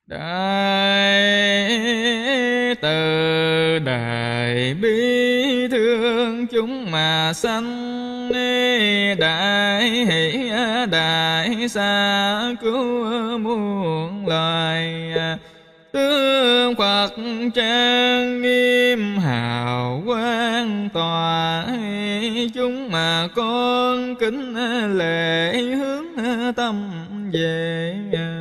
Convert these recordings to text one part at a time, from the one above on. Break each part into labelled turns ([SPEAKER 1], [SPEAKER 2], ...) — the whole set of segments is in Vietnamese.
[SPEAKER 1] Đại từ đại bi thương chúng mà sanh, đại hỷ đại xa cứu muôn loài. Tướng Phật trang nghiêm hào quang tòa, chúng mà con kính lễ hướng tâm về.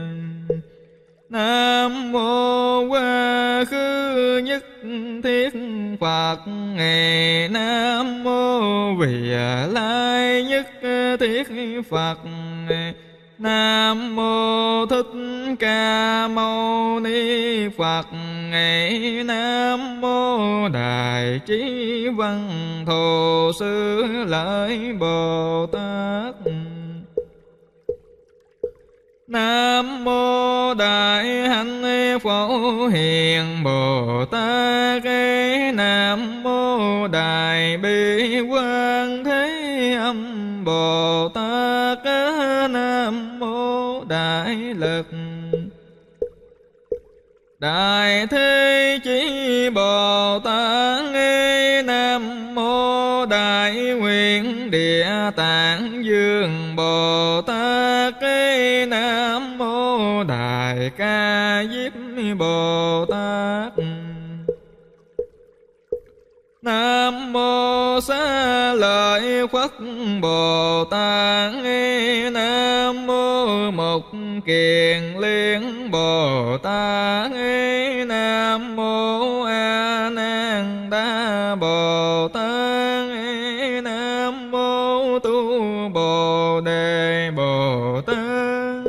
[SPEAKER 1] Nam mô Quá Khứ Nhất Thiết Phật, Nam mô Vị Lai Nhất Thiết Phật, Nam mô Thích Ca Mâu Ni Phật, Nam mô Đại Trí Văn Thù Sư Lợi Bồ Tát, Nam mô Đại Hạnh Phổ Hiền Bồ Tát, Nam mô Đại Bi Quang Thế Âm Bồ Tát, Nam mô Đại Lực Đại Thế Chí Bồ Tát, Nam mô Đại Nguyện Địa Tạng Dương Bồ Tát, Nam mô Đại Ca Diếp Bồ Tát, Nam mô Xá Lợi Phất Bồ Tát, Nam mô Mục Kiền Liên Bồ Tát, Nam mô A Nan Đa Bồ Tát, Nam mô Tu Bồ Đề Bồ Tát,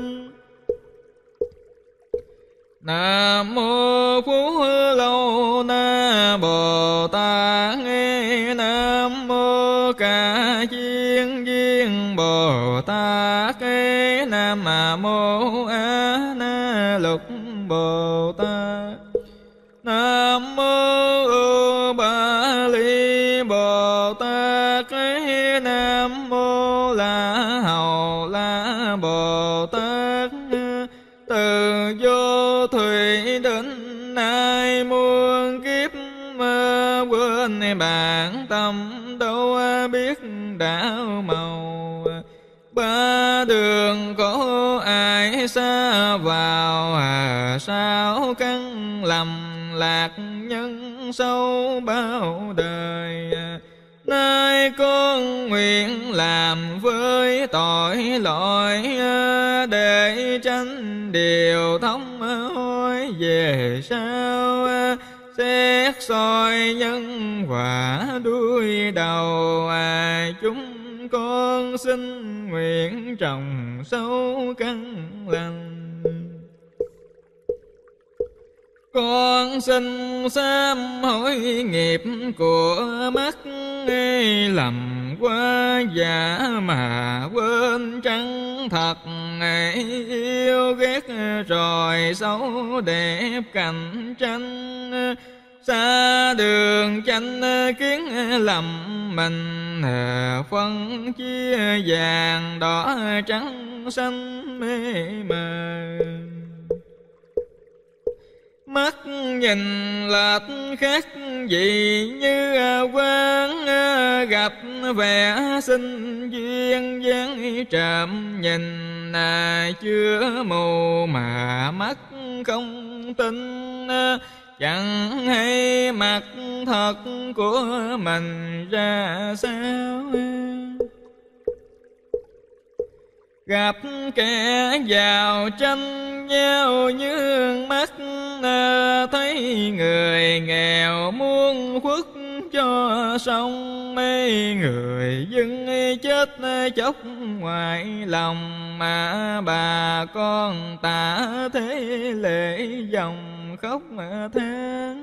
[SPEAKER 1] Nam mô Phú Lâu Na Bồ Tát, Nam mô Ca Chiên Viên Bồ Tát, Nam mô A Na Lục Bồ Tát, Nam mô Ưu Ba Ly Bồ Tát, Nam mô La Hầu La Bồ Tát. Từ vô thủy đến nay muôn kiếp, quên bản tâm đâu biết đạo màu. Ba đường có ai xa vào, sao căn lầm lạc nhân sâu bao đời. Nay con nguyện làm với tội lỗi, để tránh điều thống hối về sau. Xét soi nhân quả đuôi đầu, chúng con xin nguyện trồng sâu căn lành. Con xin sám hối nghiệp của mắt, lầm quá giả mà quên trắng thật. Yêu ghét rồi xấu đẹp cạnh tranh, xa đường chánh kiến lầm mình. Phân chia vàng đỏ trắng xanh mê mờ, mắt nhìn lệch khác gì như quán. Gặp vẻ sinh duyên dáng trộm nhìn, chưa mù mà mắt không tin. Chẳng hay mặt thật của mình ra sao. Gặp kẻ giàu tranh nhau nhướng mắt, thấy người nghèo muốn khuất cho xong. Mấy người dân chết chóc ngoài lòng, mà bà con tả thế lệ dòng khóc than.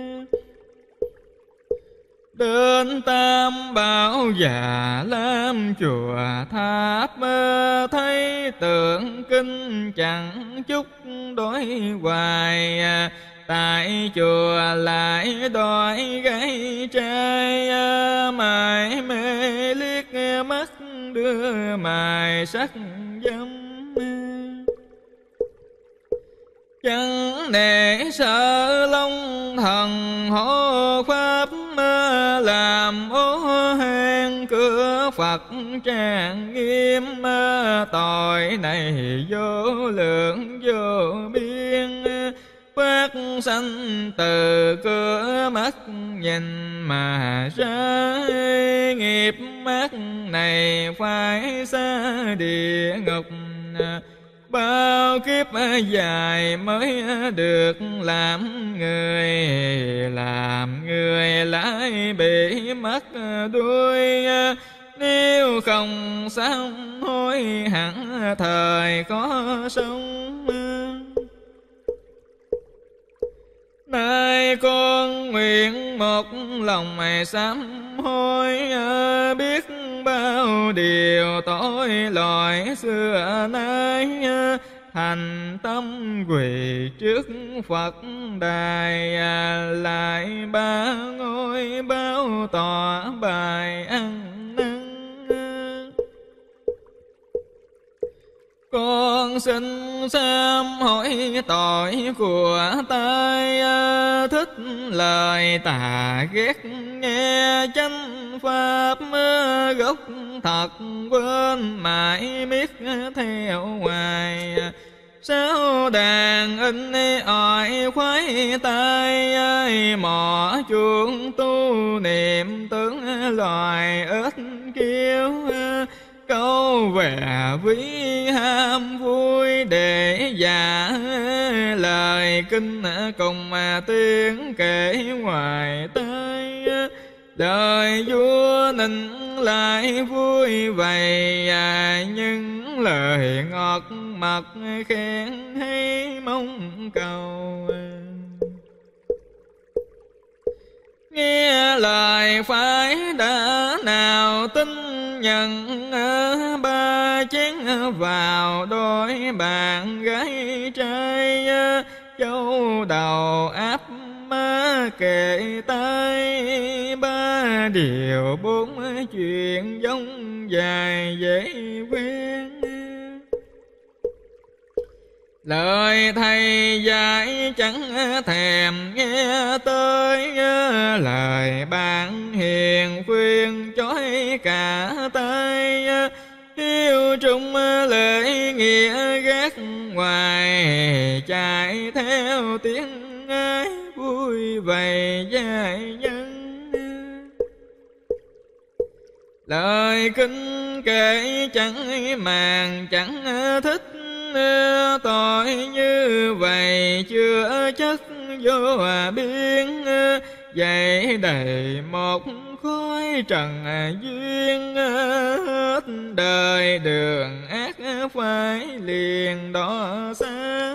[SPEAKER 1] Đến Tam Bảo Già Lam chùa tháp, thấy tượng kinh chẳng chút đối hoài. Tại chùa lại đòi gái trai, mải mê liếc mắt đưa mài sắc dâm. chẳng để sợ long thần hộ pháp, làm ô hang cửa Phật trang nghiêm. Tội này vô lượng vô biên, phát sanh từ cửa mắt nhìn mà ra. Nghiệp ác này phải xa địa ngục, bao kiếp dài mới được làm người lại bị mất đuôi. Nếu không sám hối hẳn thời có sống. Nay con nguyện một lòng sám hối, biết bao điều tội lỗi xưa nay. Thành tâm quỳ trước Phật đài, lại ba ngôi bao tỏ bài ăn năn. Con xin sám hối tội của tai, thích lời tà ghét nghe chánh pháp. Gốc thật quên mãi miết theo hoài, sao đàn in ỏi khoái tai. Mỏ chuông tu niệm tướng loài ếch kêu, câu về ví ham vui để giả. Lời kinh cùng tiếng kể ngoài tai, đời vua nịnh lại vui vậy. Nhưng lời ngọt mật khen hay mong cầu, nghe lời phải đã nào tin nhận. Ba chén vào đôi bạn gái trai, châu đầu áp kề tay. Ba điều bốn chuyện giống dài dễ quen, lời thầy dạy chẳng thèm nghe tới. Lời bạn hiền khuyên chói cả tay, hiếu trung lễ nghĩa gác ngoài. Chạy theo tiếng ái vui vầy dài nhân, lời kinh kể chẳng màng chẳng thích. Tội như vậy chưa chất vô biên, vậy đầy một khói trần duyên. Hết đời đường ác phải liền đó xa,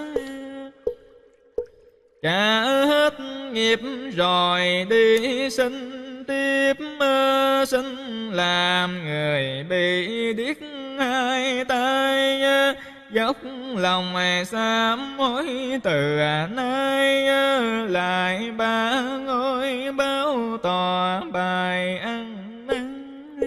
[SPEAKER 1] trả hết nghiệp rồi đi sinh tiếp. Sinh làm người bị điếc hai tay, dốc lòng sám hối từ nay. Lại ba ngôi báo tỏ bài ăn năn.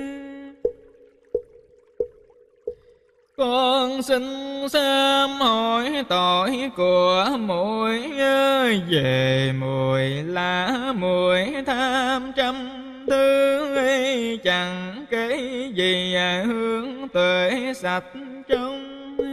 [SPEAKER 1] Con xin sám hối tội của muội, về mùi lá mùi tham trăm thứ. Chẳng kể gì hướng tuệ sạch trong,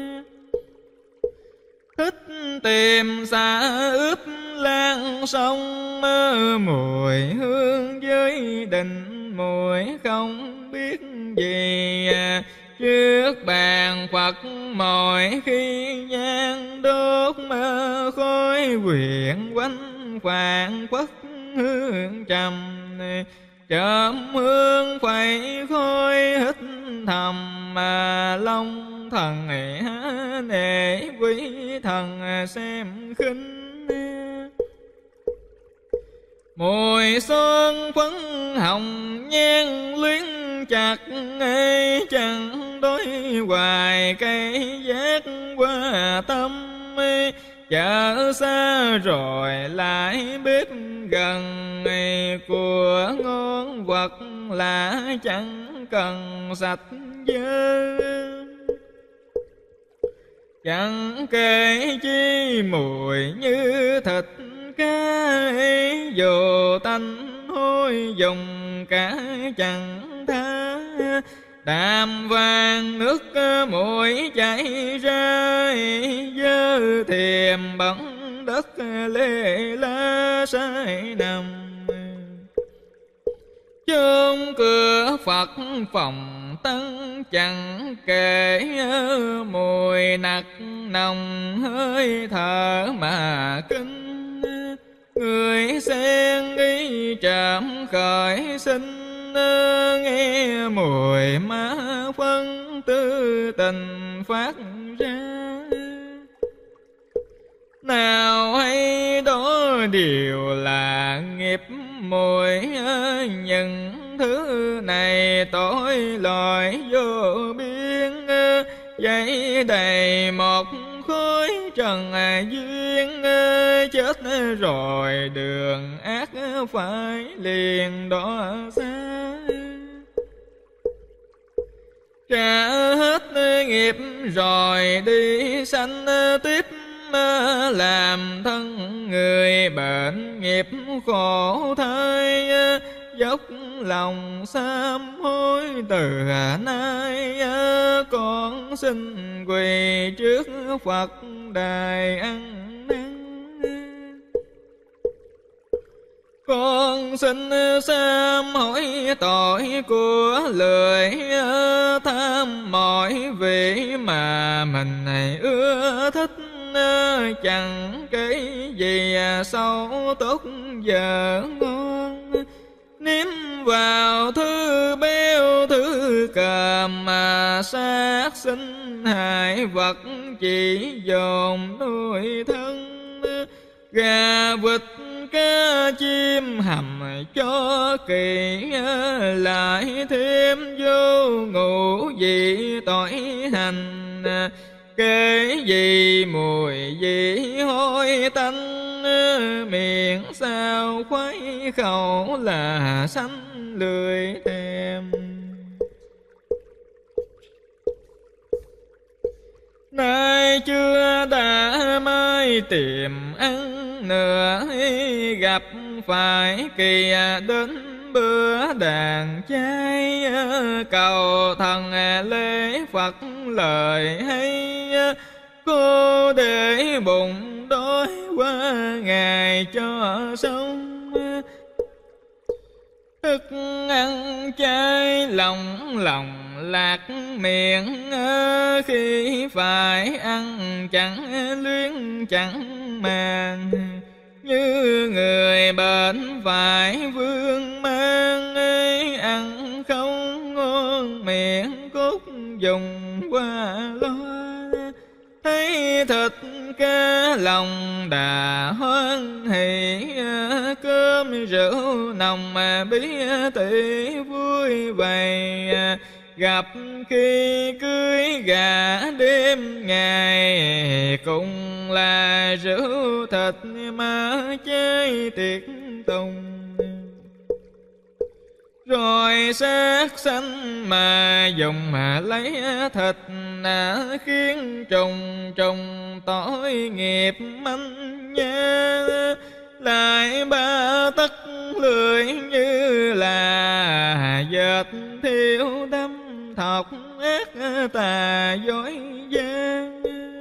[SPEAKER 1] thích tìm xả ướp lan sông. Mùi hương với định mùi không biết gì, trước bàn Phật mọi khi nhang đốt. Khói quyện quanh phạn phất hương trầm, chớm hương phẩy khói hít thầm. Long thần nể quý thần xem khinh, mùi son phấn hồng nhan luyến chặt. Chẳng đối hoài cây giác qua tâm, chợ xa rồi lại bếp gần. Của ngon vật lạ chẳng cần sạch dơ, chẳng kể chi mùi như thịt cá, dù tanh hôi dùng cả chẳng tha. Đàm vàng nước mũi chảy ra, dơ thềm bẩn đất lê lá sai nằm. Chốn cửa Phật phòng tăng chẳng kể, mùi nặc nồng hơi thở mà kinh. Người sen đi trạm khởi sinh, nghe mùi má phân tư tình phát ra. Nào hay đó điều là nghiệp mùi, những thứ này tội lỗi vô biên. Vậy đầy một khối trần duyên, chết rồi đường ác phải liền đó xa. Trả hết nghiệp rồi đi sanh tiếp, làm thân người bệnh nghiệp khổ thay. Dốc lòng sám hối từ nay, con xin quỳ trước Phật đài ăn năn. Con xin sám hối tội của lười tham mọi vị mà mình này ưa thích. Chẳng cái gì xấu tốt giờ ngon, nếm vào thứ béo thứ càm mà sát sinh hại vật chỉ dồn nuôi thân. Gà vịt cá chim hầm cho kỳ, lại thêm vô ngũ vị tội hành. Kể gì mùi gì hôi tanh, miệng sao khuấy khẩu là sanh lười thèm. Nay chưa đã mai tìm ăn nữa, gặp phải kỳ đến bữa đàn chay. Cầu thần lễ Phật lời hay, cô để bụng đói qua ngày cho sống. Thức ăn chay lòng lạc miệng, khi phải ăn chẳng luyến chẳng màng. Như người bệnh phải vương mang, ăn không ngon miệng cốt dùng qua loa. Thấy thịt cá lòng đà hoan hỷ, cơm rượu nồng mà bí tỉ vui vầy. Gặp khi cưới gà đêm ngày, cùng là rượu thịt mà chơi tiệc tùng. Rồi xác sanh mà dùng mà lấy thịt, khiến trùng trùng tội nghiệp manh nha. Lại ba tấc lưỡi như là dệt thiêu đâm thọc ác tà dối gian.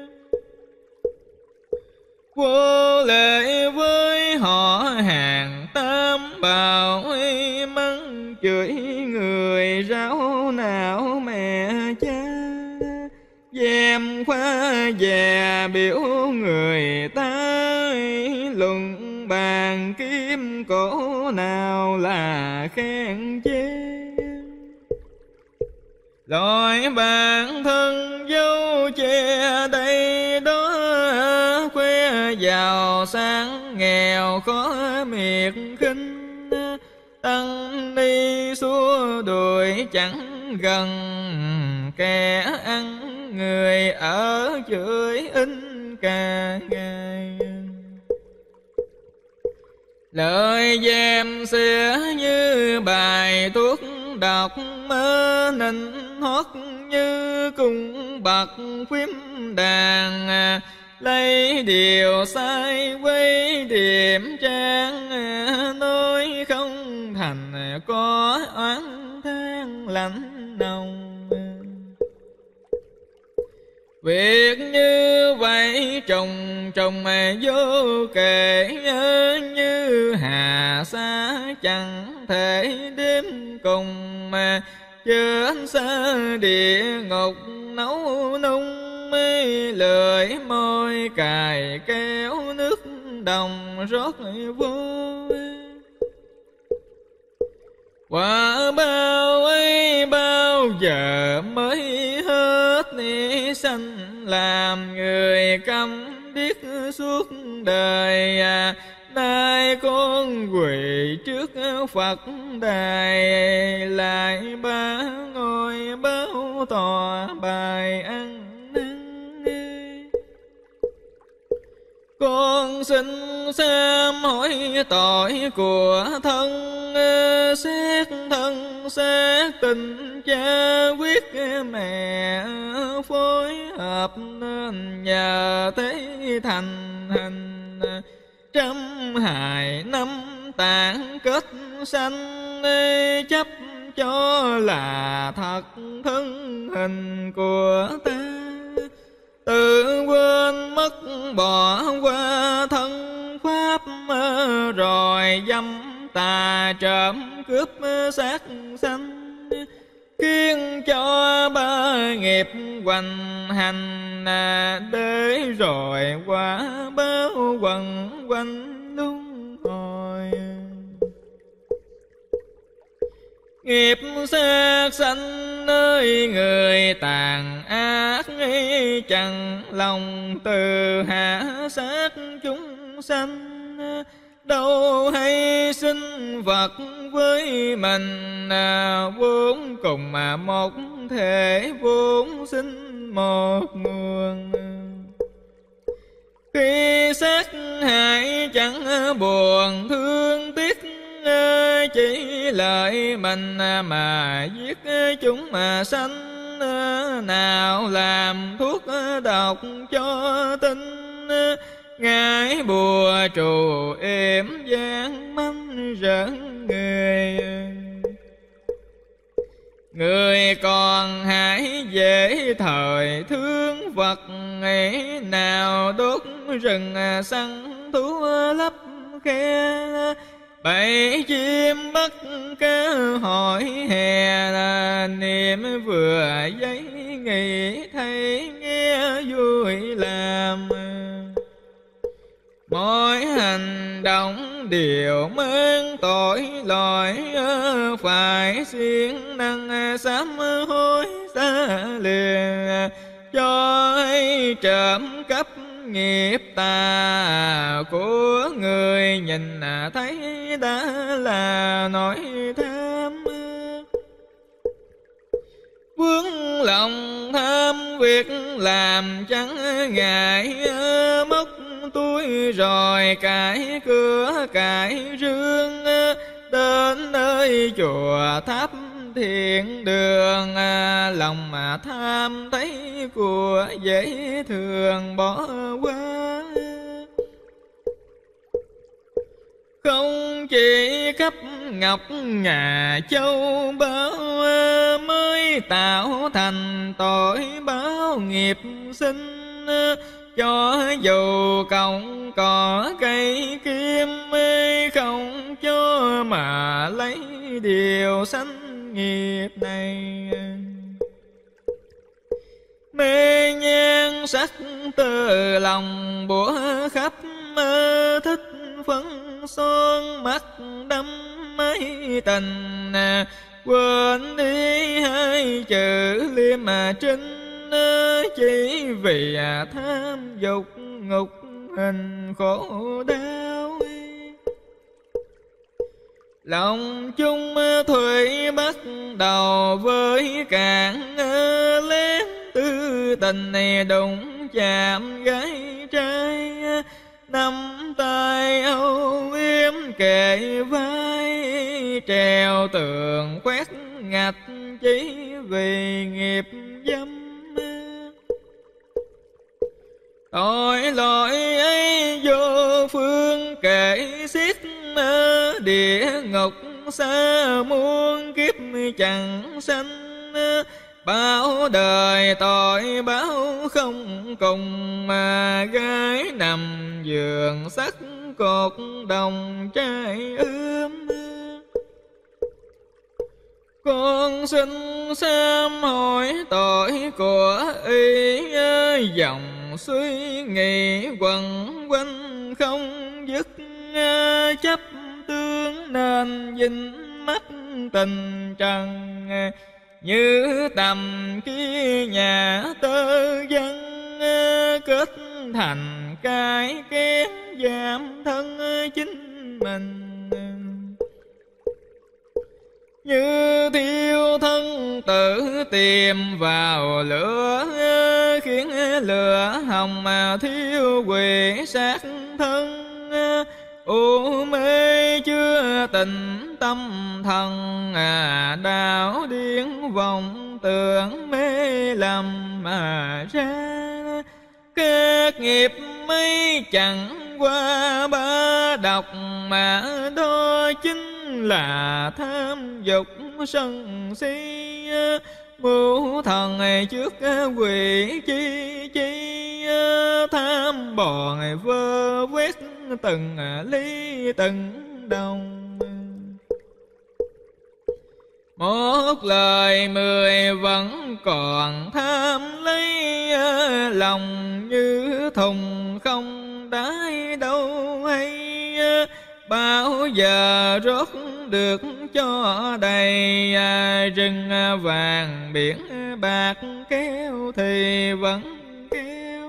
[SPEAKER 1] Vô lệ với họ hàng tam bảo, mắng chửi người ráo não mẹ cha. Dèm khoa già biểu người ta, luận bàn kiếm cổ nào là khen chê. Loại bản thân dấu che đây đó, khoe giàu sang nghèo khó miệt khinh. Tăng ni xua đuổi chẳng gần, kẻ ăn người ở chửi in cả ngày. Lời dèm xưa như bài thuốc độc, nịnh hót như cung bậc phím đàn, lấy điều sai quấy điểm trang, nói không thành có oán than lạnh nồng. Việc như vậy trùng trùng vô kể, như hà sa chẳng thể đếm cùng, trên xa địa ngục nấu nung, lưỡi môi cài kéo nước đồng rót vô. Quả bao ấy bao giờ mới hết ni sanh, làm người câm điếc suốt đời. Nay con quỳ trước Phật đài, lại ba ngồi báo tòa bài ăn năn. Con xin sám hỏi tội của thân, xét thân xét tình cha quyết mẹ, phối hợp nên nhờ thế thành hình. Trăm hài năm tạng kết sanh, chấp cho là thật thân hình của ta. Tự quên mất bỏ qua thân pháp, rồi dâm tà trộm cướp sát sanh. Khiến cho ba nghiệp hoành hành, để rồi quả báo quần quanh luân hồi. Nghiệp sát sanh nơi người tàn ác, chẳng lòng từ hạ sát chúng sanh. Đâu hay sinh vật với mình, vốn cùng một thể vốn sinh một nguồn. Khi sát hại chẳng buồn thương tiếc, chỉ lợi mình mà giết chúng mà sanh. Nào làm thuốc độc cho tinh, ngải bùa trù êm gian manh rợn người. Người còn hãy dễ thời thương vật, nghĩ nào đốt rừng săn thú lấp khe. Bảy chim bắt cá hỏi hè, là niềm vừa giấy nghĩ thấy nghe vui làm. Mỗi hành động đều mang tội lỗi, phải siêng năng sám hối xa liền. Cho ấy trộm cắp nghiệp tà của người, nhìn thấy đã là nỗi tham. Vướng lòng tham việc làm chẳng ngại, mất túi rồi cải cửa cải rương. Đến nơi chùa tháp thiện đường, lòng mà tham thấy của dễ thường bỏ qua. Không chỉ cấp ngọc ngà châu báu, mới tạo thành tội báo nghiệp sinh. Cho dù cộng cỏ cây kim, không cho mà lấy điều sanh nghiệp này. Mê nhan sắc từ lòng bủa khắp, thích phấn son mắt đắm mấy tình. Quên đi hai chữ liêm trinh, chỉ vì tham dục ngục hình khổ đau. Lòng chung thủy bắt đầu với cạn, lén tư tình này đụng chạm gái trai. Nắm tay âu yếm kề vai, treo tường khoét ngạch chỉ vì nghiệp dâm. Tội lỗi ấy vô phương kể xiết, địa ngục xa muôn kiếp chẳng sanh. Bao đời tội báo không cùng, mà gái nằm giường sắc cột đồng trai ươm. Con xin sám hối tội của y, dòng suy nghĩ quẩn quanh không dứt. Chấp tướng nên dính mắt tình trần, như tầm kia nhà tơ dân. Kết thành cái kén giảm thân chính mình, như thiêu thân tự tìm vào lửa. Khiến lửa hồng mà thiêu quỷ sát thân. U mê chưa tình tâm thần, đạo điên vọng tưởng mê lầm mà ra. Các nghiệp mấy chẳng qua ba độc, mà đó chính là tham dục sân si. Mưu thần trước quỷ chi chi, tham bò vơ vét từng ly từng đồng. Một lời mười vẫn còn tham lấy, lòng như thùng không đáy đâu hay. Bao giờ rốt được cho đầy, rừng vàng biển bạc kéo thì vẫn kéo.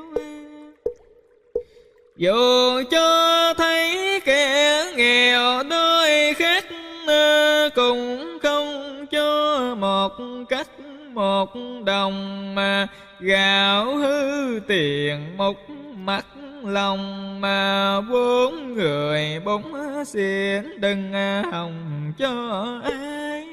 [SPEAKER 1] Dù cho thấy kẻ nghèo đôi khác, cũng không cho một cách một đồng. Mà gạo hư tiền một mặt lòng, mà bốn người bốn xin đừng hòng cho ai.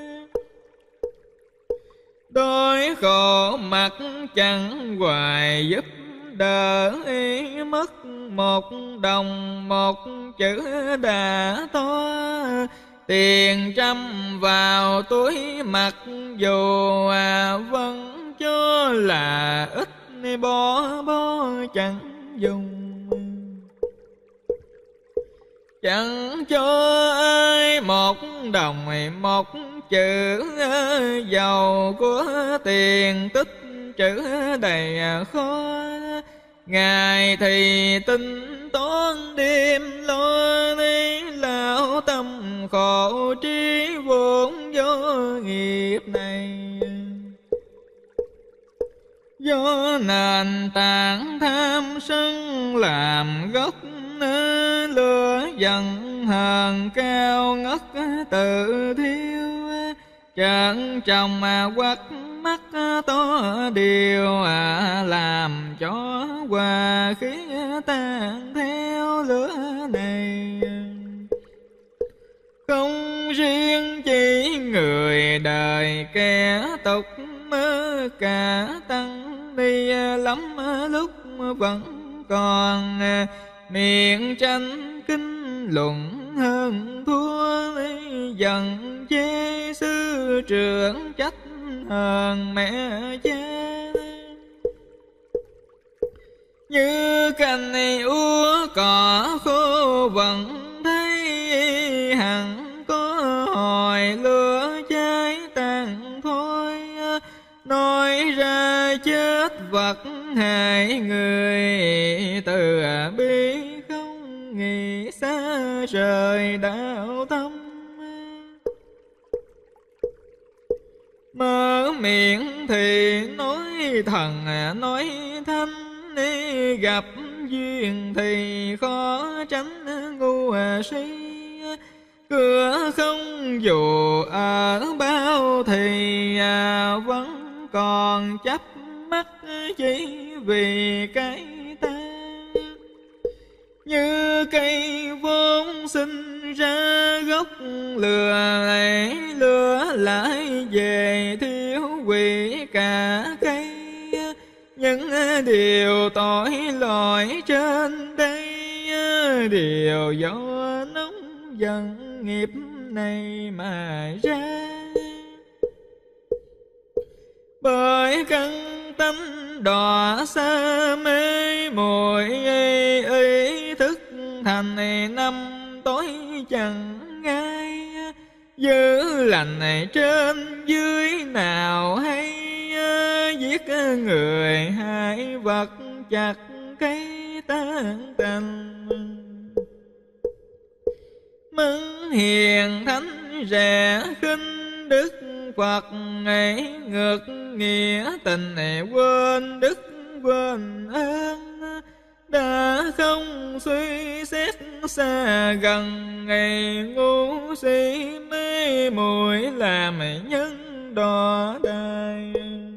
[SPEAKER 1] Đói khổ mặt chẳng hoài giúp đỡ, mất một đồng một chữ đã to. Tiền trăm vào túi mặt, dù vẫn cho là ít bo bo chẳng dùng. Chẳng cho ai một đồng một chữ, giàu của tiền tích chữ đầy khó. Ngày thì tính toán đêm lo, lão tâm khổ trí vốn do nghiệp này. Do nền tảng tham sân làm gốc, lửa giận hờn cao ngất tự thiêu. Trận chồng quắt mắt to điều, làm cho hòa khí tan theo lửa này. Không riêng chỉ người đời kẻ tục, cả tăng ni lắm lúc vẫn còn. Miệng tranh kinh luận hơn thua, dần chê sư trưởng trách hơn mẹ cha. Như cành úa cỏ khô vẫn thấy, hẳn có hồi lửa cháy tàn thôi. Nói ra chết vật hại người, từ bi không nghĩ xa rời đạo tâm. Mở miệng thì nói thần nói thánh, gặp duyên thì khó tránh ngu si. Cửa không dù ở bao thì vẫn còn chấp mắt chỉ vì cái ta. Như cây vốn sinh ra gốc lừa lại về thiếu quỷ cả. cây. Những điều tội lỗi trên đây, điều do nóng giận nghiệp này mà ra. Bởi căn tánh đọa xa mê muội ý thức thành năm tối chẳng ngay. Dữ lành này trên dưới nào hay, giết người hại vật chặt cây tan tành. Mắng hiền thánh rẻ khinh đức Phật ấy, ngược nghĩa tình này quên đức quên ơn. Đã không suy xét xa gần, ngày ngu si mê muội làm nhân đọa đài.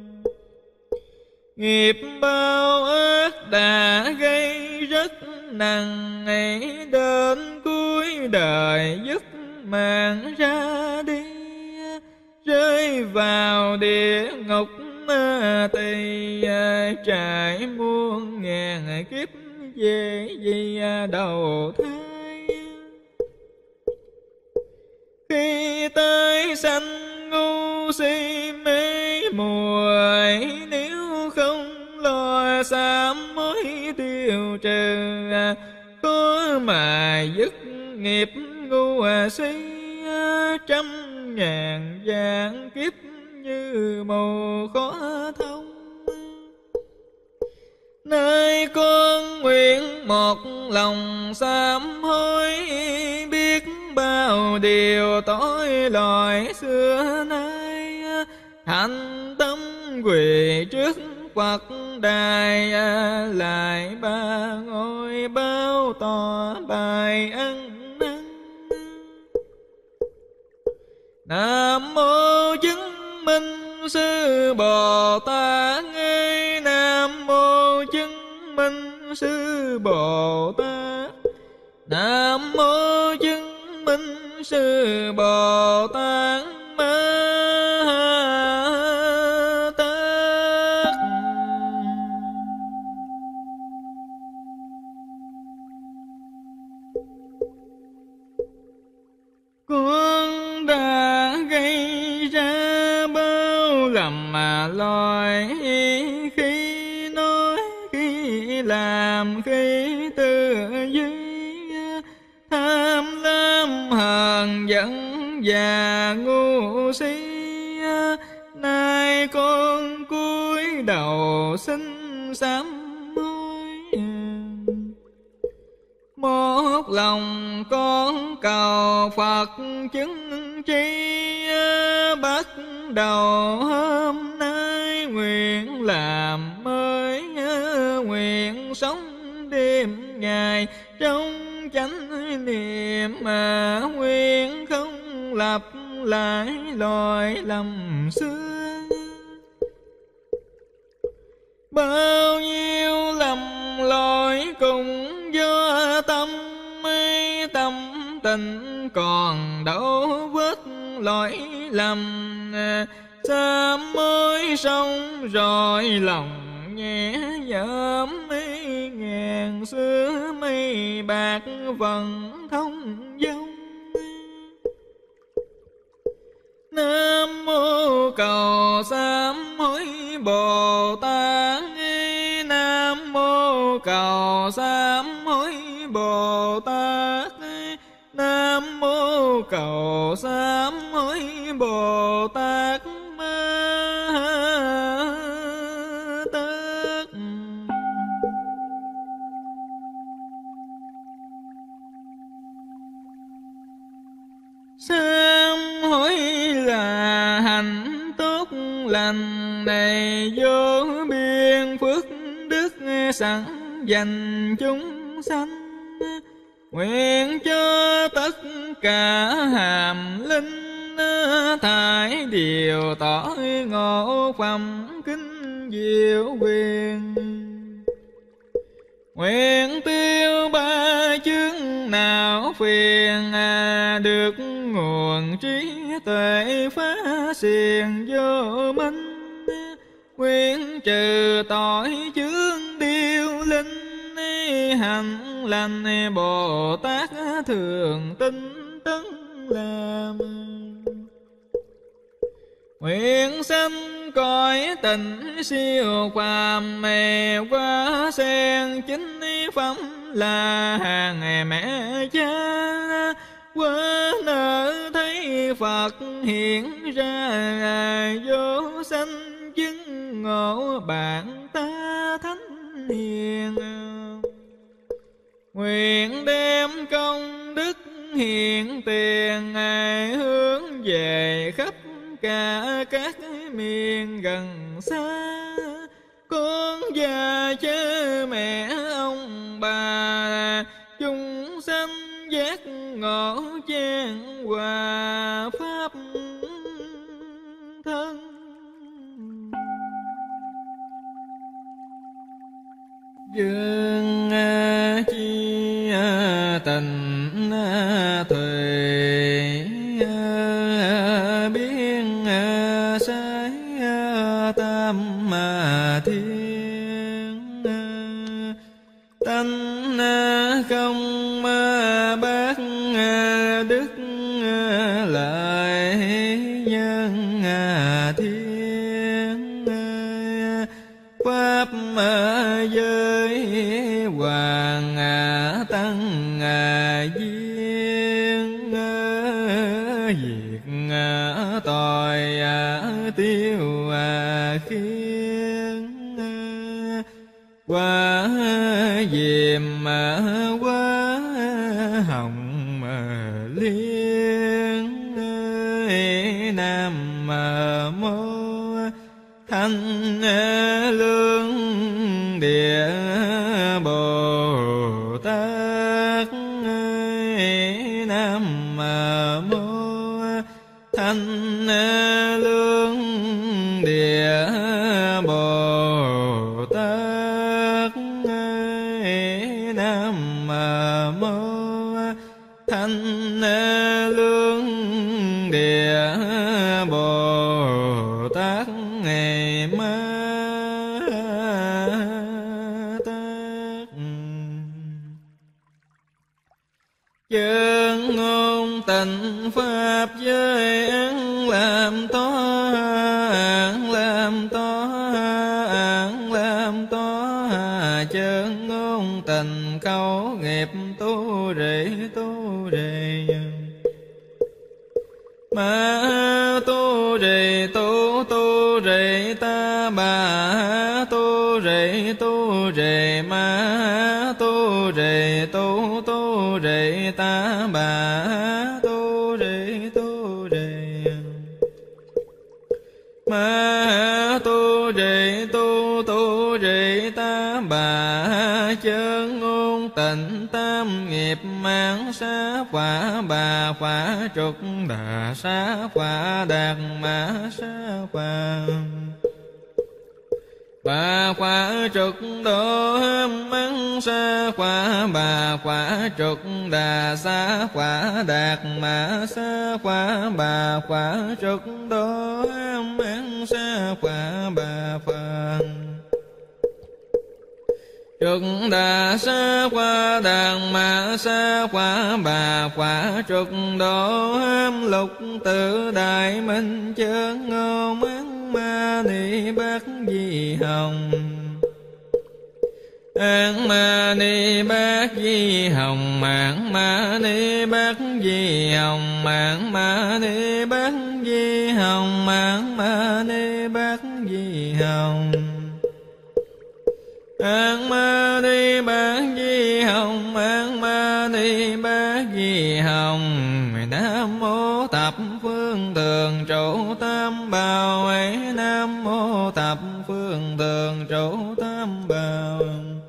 [SPEAKER 1] Nghiệp bao ác đã gây rất nặng ấy, đến cuối đời dứt mạng ra đi. Rơi vào địa ngục tỳ, trải muôn ngàn kiếp về gì đầu thai. Khi tới sanh ngu si mê muội, nếu không lo sám hối tiêu trừ, khó mà dứt nghiệp ngu si. Trăm ngàn vạn kiếp như mù khó thông. Nay con nguyện một lòng sám hối, biết bao điều tội lỗi xưa nay. Thành tâm quỳ trước Phật đài, lại ba ngôi bao tỏ bài ăn năn. Nam mô chứng minh sư Bồ Tát, Nam mô chứng minh sư Bồ Tát, Nam mô chứng minh sư Bồ Tát Ma Tát. Con đã gây ra bao lầm mà lỗi, khi nói khi làm khi tư duy. Tham lam hờn giận và ngu si, nay con cúi đầu xin sám hối. Một lòng con cầu Phật chứng tri, bắt đầu hôm nay nguyện làm mới, nguyện sống đêm ngày trong chánh niệm, mà nguyện không lặp lại lỗi lầm xưa. Bao nhiêu lầm lỗi cũng do tâm tình, còn đâu vết lỗi lầm. Sám hối xong rồi lòng nhẹ nhõm, ngàn xưa mây bạc vẫn thông dong. Nam mô cầu sám hối Bồ Tát, Nam mô cầu sám hối Bồ Tát, Nam mô cầu sám hối Bồ Tát Ma Tát. Sám hối là hành tốt lành này, vô biên phước đức sẵn dành chúng sanh. Nguyện cho tất cả hàm linh, thải điều tỏ ngộ phẩm kinh diệu quyền. Nguyện tiêu ba chướng não phiền, được nguồn trí tuệ phá xiềng vô minh. Quyến trừ tội chướng điêu linh, hành lành Bồ Tát thường tinh tấn làm. Nguyện sanh cõi tình siêu phàm, qua sen chính phẩm là hàng mẹ cha. Qua nở thấy Phật hiện ra, vô sanh chứng ngộ bạn ta thánh hiền. Nguyện đem công đức hiện tiền, hướng về khắp cả các miền gần xa. Con và cha mẹ ông bà, chúng sanh giác ngộ chan hòa pháp thân. Dương chi tình thuệ, biến sai tam thiên. Tánh không bác đức lại nhân thiên. Pháp giới hoàng tăng viên, diệt tội tiêu khiến. Quá diệm quá hồng liên, nam mô Thanh Lương Địa Bồ Tát. Nam mô Thanh Lương Địa Bồ Tát. Nam mô Thanh Lương Địa Bồ Tát. Chân ngôn tịnh pháp giới án làm to, án làm to, án làm to. Chân ngôn tịnh câu nghiệp tu rễ, tu rễ. Ma tu rễ tu, tu rễ ta bà. Tu rễ ma, tu rễ tu, tu rễ ta bà. Tu rễ ma, tu rễ tu, tu rễ ta bà. Chân ngôn tịnh tam nghiệp mang xá quả bà. Quả trục đà xá quả đạt ma xá quả. Bà quả trục độ mắng sa quả bà. Quả trục đà sa quả đạt ma sa quả bà. Quả trục độ mắng sa quả bà Phật. Trục đà sa quả đàn ma sa quả bà. Quả trục độ lục tự đại minh chân ngôn án ma ni bát di hồng. Án ma ni bát di hồng, án ma ni bát di hồng, án ma ni bát di hồng, án ma ni bát di hồng. Án ma ni bát di hồng, án ma ni bát di hồng. Nam mô thập phương thường trụ tam bảo ấy. Nam mô thập phương thường trụ tam bảo.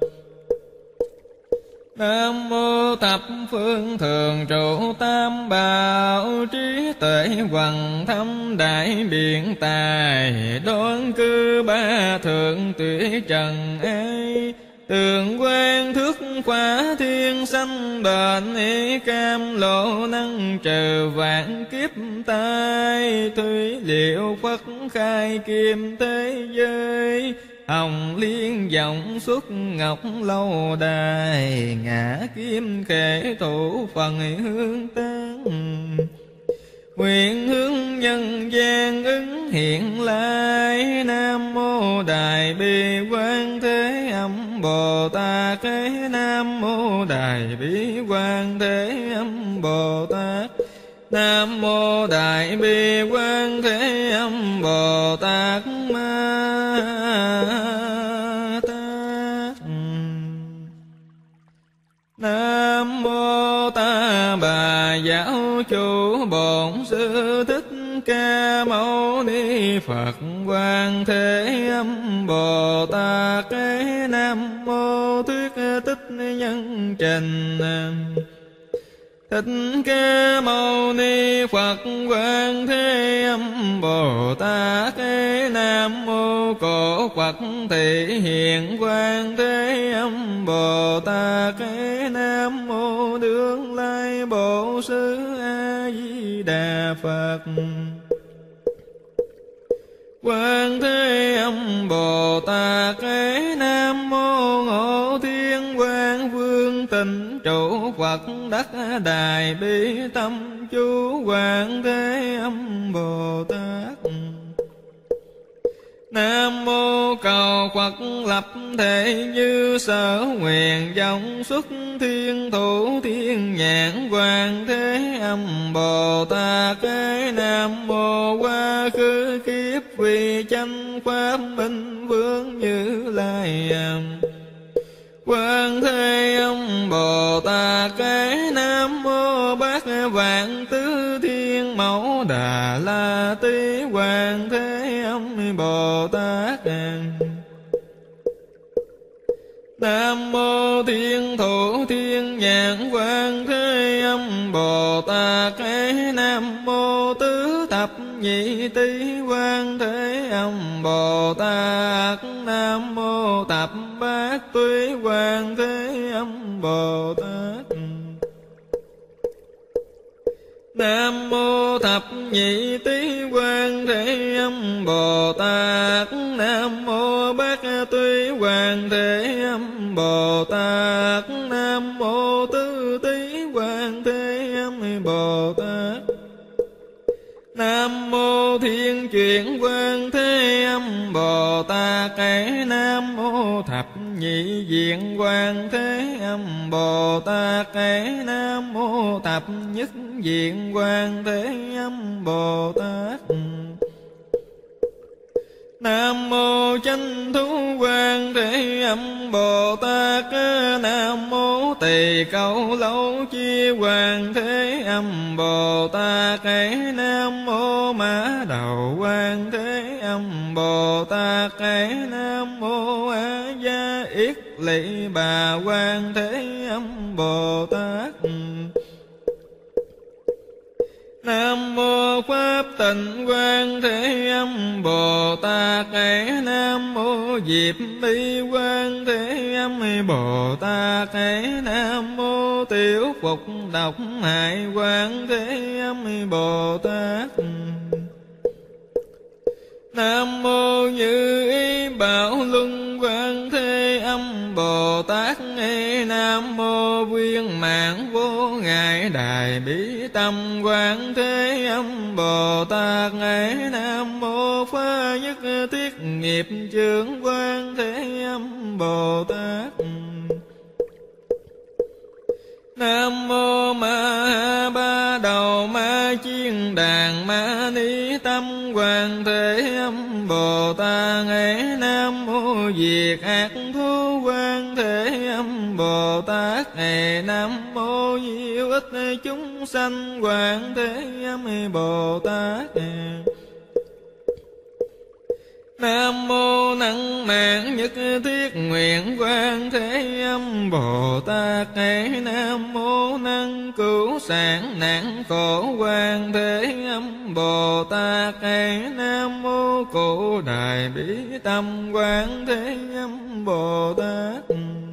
[SPEAKER 1] Nam mô thập phương thường trụ tam bảo. Trí tuệ hoằng thâm đại biện tài. Đoan cư ba thượng tuyệt trần ấy. Tường quan thước khóa thiên sanh bền ý cam lộ năng trừ vạn kiếp tai. Thủy liệu phất khai kim thế giới, hồng liên vọng xuất ngọc lâu đài. Ngã kim khệ thủ phần hương tán, nguyện hướng nhân gian ứng hiện lai. Nam mô Đại Bi Quan Thế Âm Bồ Tát. Nam mô Đại Bi Quan Thế Âm Bồ Tát. Nam mô Đại Bi Quan Thế Âm Bồ Tát Ma Tát. Nam mô Ta Bà Giáo Chủ Bổn Sư Thích Ca Mâu Ni Phật. Quan Thế Âm Bồ Tát. Nam mô Thuyết Tích Nhân Trình. Thích Ca Mâu Ni Phật. Quan Thế Âm Bồ Tát. Nam mô Cổ Phật Thị Hiện. Quan Thế Âm Bồ Tát. Nam mô Đương Lai Bổn Sư A Di Đà Phật. Quan Thế Âm Bồ Tát. Nam mô Ngộ Thiên Quan Vương Tịnh Trụ Phật. Đắc Đại Bi Tâm Chú. Quan Thế Âm Bồ Tát. Nam mô Cầu Phật lập thể như sở nguyện, vọng xuất thiên thủ thiên nhãn. Quan Thế Âm Bồ Tát. Nam mô Quá Khứ Kiếp Vì Chánh Pháp Minh Vương Như Lai. Quan Thế Âm Bồ Tát. Nam mô Bát Vạn Tứ Thiên Mẫu Đà La Tí. Quan Thế Âm Bồ Tát. Nam mô Thiên Thủ Thiên Nhãn. Quan Thế Âm Bồ Tát. Nam mô Tứ Thập Nhị Tí. Quan Thế Âm Bồ Tát. Nam mô Thập Bát Tuế. Quan Thế Âm Bồ Tát. Nam mô Thập Nhị Tí. Quan Thế Âm Bồ Tát. Nam mô Bát Tuế. Quan Thế Âm Bồ Tát. Nam mô Tứ Tí. Quan Thế Âm Bồ Tát. Nam mô Thiên Chuyển. Quan Thế Âm Bồ Tát. Nam mô Thập Nhị Diện. Quan Thế Âm Bồ Tát. Nam mô Thập Nhất Diện. Quan Thế Âm Bồ Tát. Nam mô Chánh Thú. Quan Thế Âm Bồ Tát. Nam mô Tỳ Khẩu Lâu Chi. Quan Thế Âm Bồ Tát. Nam mô Mã Đầu. Quan Thế Âm Bồ Tát. Nam mô A Gia Yết Lị Bà. Quan Thế Âm Bồ Tát. Nam mô Pháp Tịnh. Quan Thế Âm Bồ Tát. Nam mô Diệp Bi. Quan Thế Âm Bồ Tát. Nam mô Tiểu Phục Độc Hại. Quan Thế Âm Bồ Tát. Nam mô Như Ý Bảo Luân. Quan Thế Âm Bồ Tát. Nam mô Viên Mãn Vô Ngại Đại Bi Tâm. Quan Thế Âm Bồ Tát. Nam mô Phá Nhất Thiết Nghiệp Chướng. Quan Thế Âm Bồ Tát. Nam mô Ma Ba Đầu Ma Chiên Đàn Ma Ni Tâm. Quan Thế Âm Bồ Tát. Nam mô Diệt Ác Thú. Quan Thế Âm Bồ Tát. Nam mô Diệu Ích Chúng Sanh. Quan Thế Âm Bồ Tát. Nam mô Năng Mạng Nhất Thiết Nguyện. Quan Thế Âm Bồ Tát. Nam mô Năng Cứu Sản Nạn Khổ. Quan Thế Âm Bồ Tát. Nam mô Cụ Đại Bi Tâm. Quan Thế Âm Bồ Tát.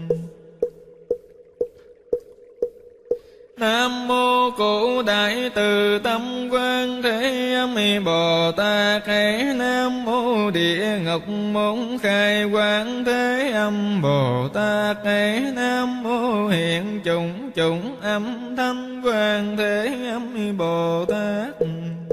[SPEAKER 1] Nam mô Cụ Đại Từ Tâm Quan Thế Âm Bồ Tát. Nam mô Địa Ngục Môn Khai Quán Thế Âm Bồ Tát. Nam mô Hiện Chủng Chủng Âm Thanh Quan Thế Âm Bồ Tát.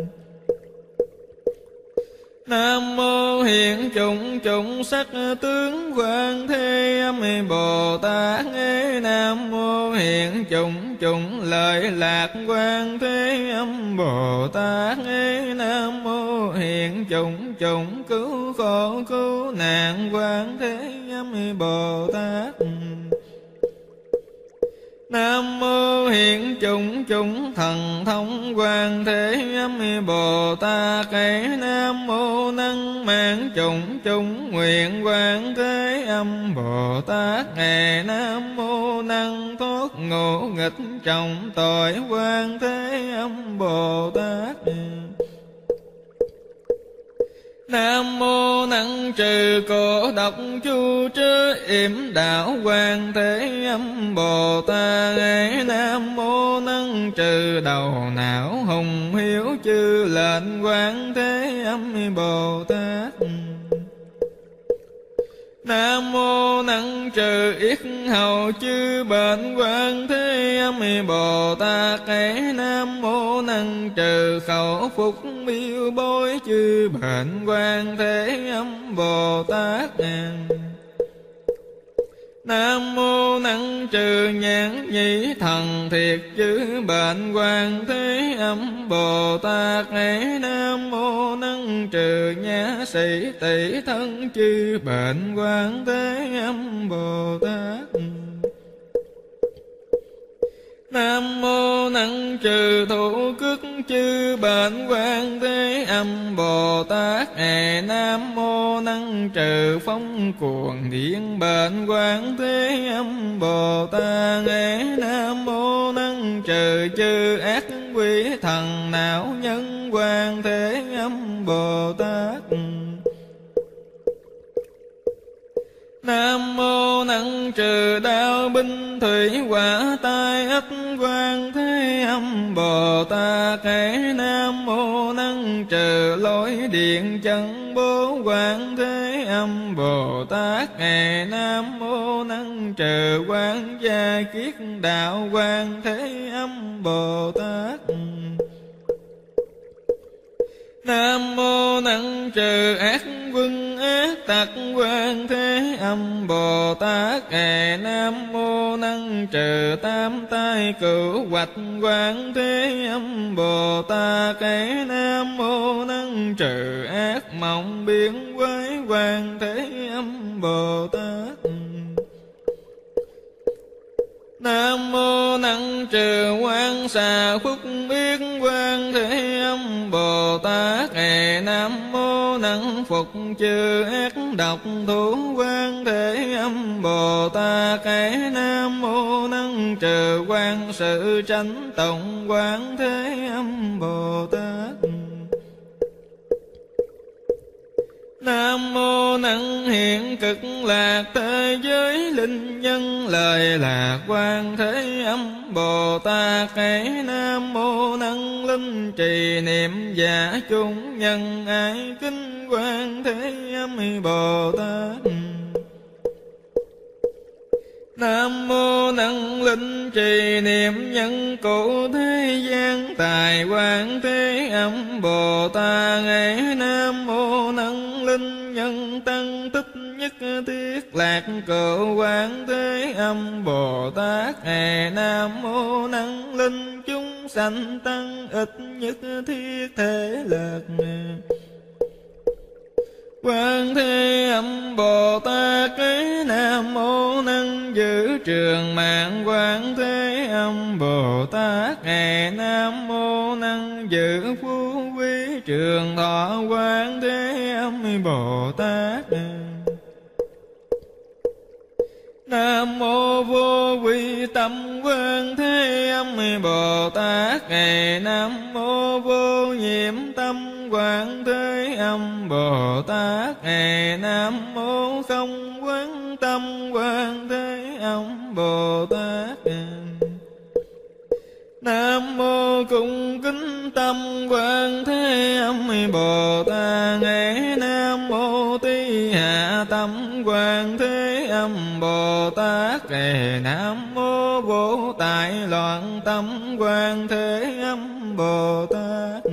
[SPEAKER 1] Nam mô Hiện Chủng Chủng Sắc Tướng Quan Thế Âm Bồ Tát. Nam mô Hiện Chủng Chủng Lợi Lạc Quan Thế Âm Bồ Tát. Nam mô Hiện Chủng Chủng Cứu Khổ Cứu Nạn Quan Thế Âm Bồ Tát. Nam mô Hiện Chủng Chủng Thần Thông Quan Thế Âm Bồ Tát. Nam mô Năng Mạng Chủng Chủng Nguyện Quan Thế Âm Bồ Tát. Nam mô Năng Thoát Ngộ Nghịch Trọng Tội Quan Thế Âm Bồ Tát. Nam mô Năng Trừ Cổ Độc Chu Trứ Yểm Đạo Quan Thế Âm Bồ Tát. Nam mô Năng Trừ Đầu Não Hùng Hiếu Chư Lệnh Quan Thế Âm Bồ Tát. Nam mô Năng Trừ Yết Hầu Chư Bệnh Quan Thế Âm Bồ Tát. Nam mô Năng Trừ Khẩu Phục Miêu Bối Chư Bệnh Quan Thế Âm Bồ Tát. Nam mô Năng Trừ Nhãn Nhĩ Thần Thiệt Chư Bệnh Quan Thế Âm Bồ Tát. Nam mô Năng Trừ Nhã Sĩ Tỷ Thân Chư Bệnh Quan Thế Âm Bồ Tát. Nam mô Năng Trừ Thủ Cức Chư Bệnh Quan Thế Âm Bồ Tát. Nam mô Năng Trừ Phong Cuồng Điên Bệnh Quan Thế Âm Bồ Tát. Nam mô Năng Trừ Chư Ác Quỷ Thần Não Nhân Quan Thế Âm Bồ Tát. Nam mô Năng Trừ Đao Binh Thủy Hỏa Tai Ách Quan Thế Âm Bồ Tát. Nam mô Năng Trừ Lôi Điện Chân Bố Quan Thế Âm Bồ Tát. Nam mô Năng Trừ Quan Gia Kiết Đạo Quan Thế Âm Bồ Tát. Nam mô Năng Trừ Ác Quân Ác Tặc Quan Thế Âm Bồ Tát. Nam mô Năng Trừ Tam Tai Cửu Hoạch Quan Thế Âm Bồ Tát. Nam mô Năng Trừ Ác Mộng Biến Quái Quan Thế Âm Bồ Tát. Nam mô Năng Trừ Quan Xà Phúc Biết Quan Thế Âm Bồ Tát. Nam mô Năng Phục Trừ Ác Độc Thủ Quan Thế Âm Bồ Tát. Nam mô Năng Trừ Quan Sự Tránh Tụng Quan Thế Âm Bồ Tát. Nam mô Năng Hiện Cực Lạc Thế Giới Linh Nhân Lời Lạc Quan Thế Âm Bồ Tát. Nam mô Năng Linh Trì Niệm Giả Chúng Nhân Ái Kính Quan Thế Âm Bồ Tát. Nam mô Năng Linh Trì Niệm Nhân Cụ Thế Gian Tài Quan Thế Âm Bồ Tát. Nam mô Năng Linh Nhân Tăng Tích Nhất Thiết Lạc Cự Quan Thế Âm Bồ Tát. Nam mô Năng Linh Chúng Sanh Tăng Ít Nhất Thiết Thế Lạc Quan Thế Âm Bồ Tát. Nam mô Năng Giữ Trường Mạng Quan Thế Âm Bồ Tát. Nam mô Năng Giữ Phú Quý Trường Thọ Quan Thế Âm Bồ Tát. Nam mô Vô Vi Tâm Quan Thế Âm Bồ Tát. Nam mô Vô Nhiễm Tâm Quan Thế Âm Bồ Tát. Nam mô Không Quán Tâm Quan Thế Âm Bồ Tát. Nam mô cung kính tâm Quan Thế Âm Bồ Tát. Nam mô Ti Hạ tâm Quan Thế Âm Bồ Tát. Nam mô Vô Tại Loạn tâm Quan Thế Âm Bồ Tát.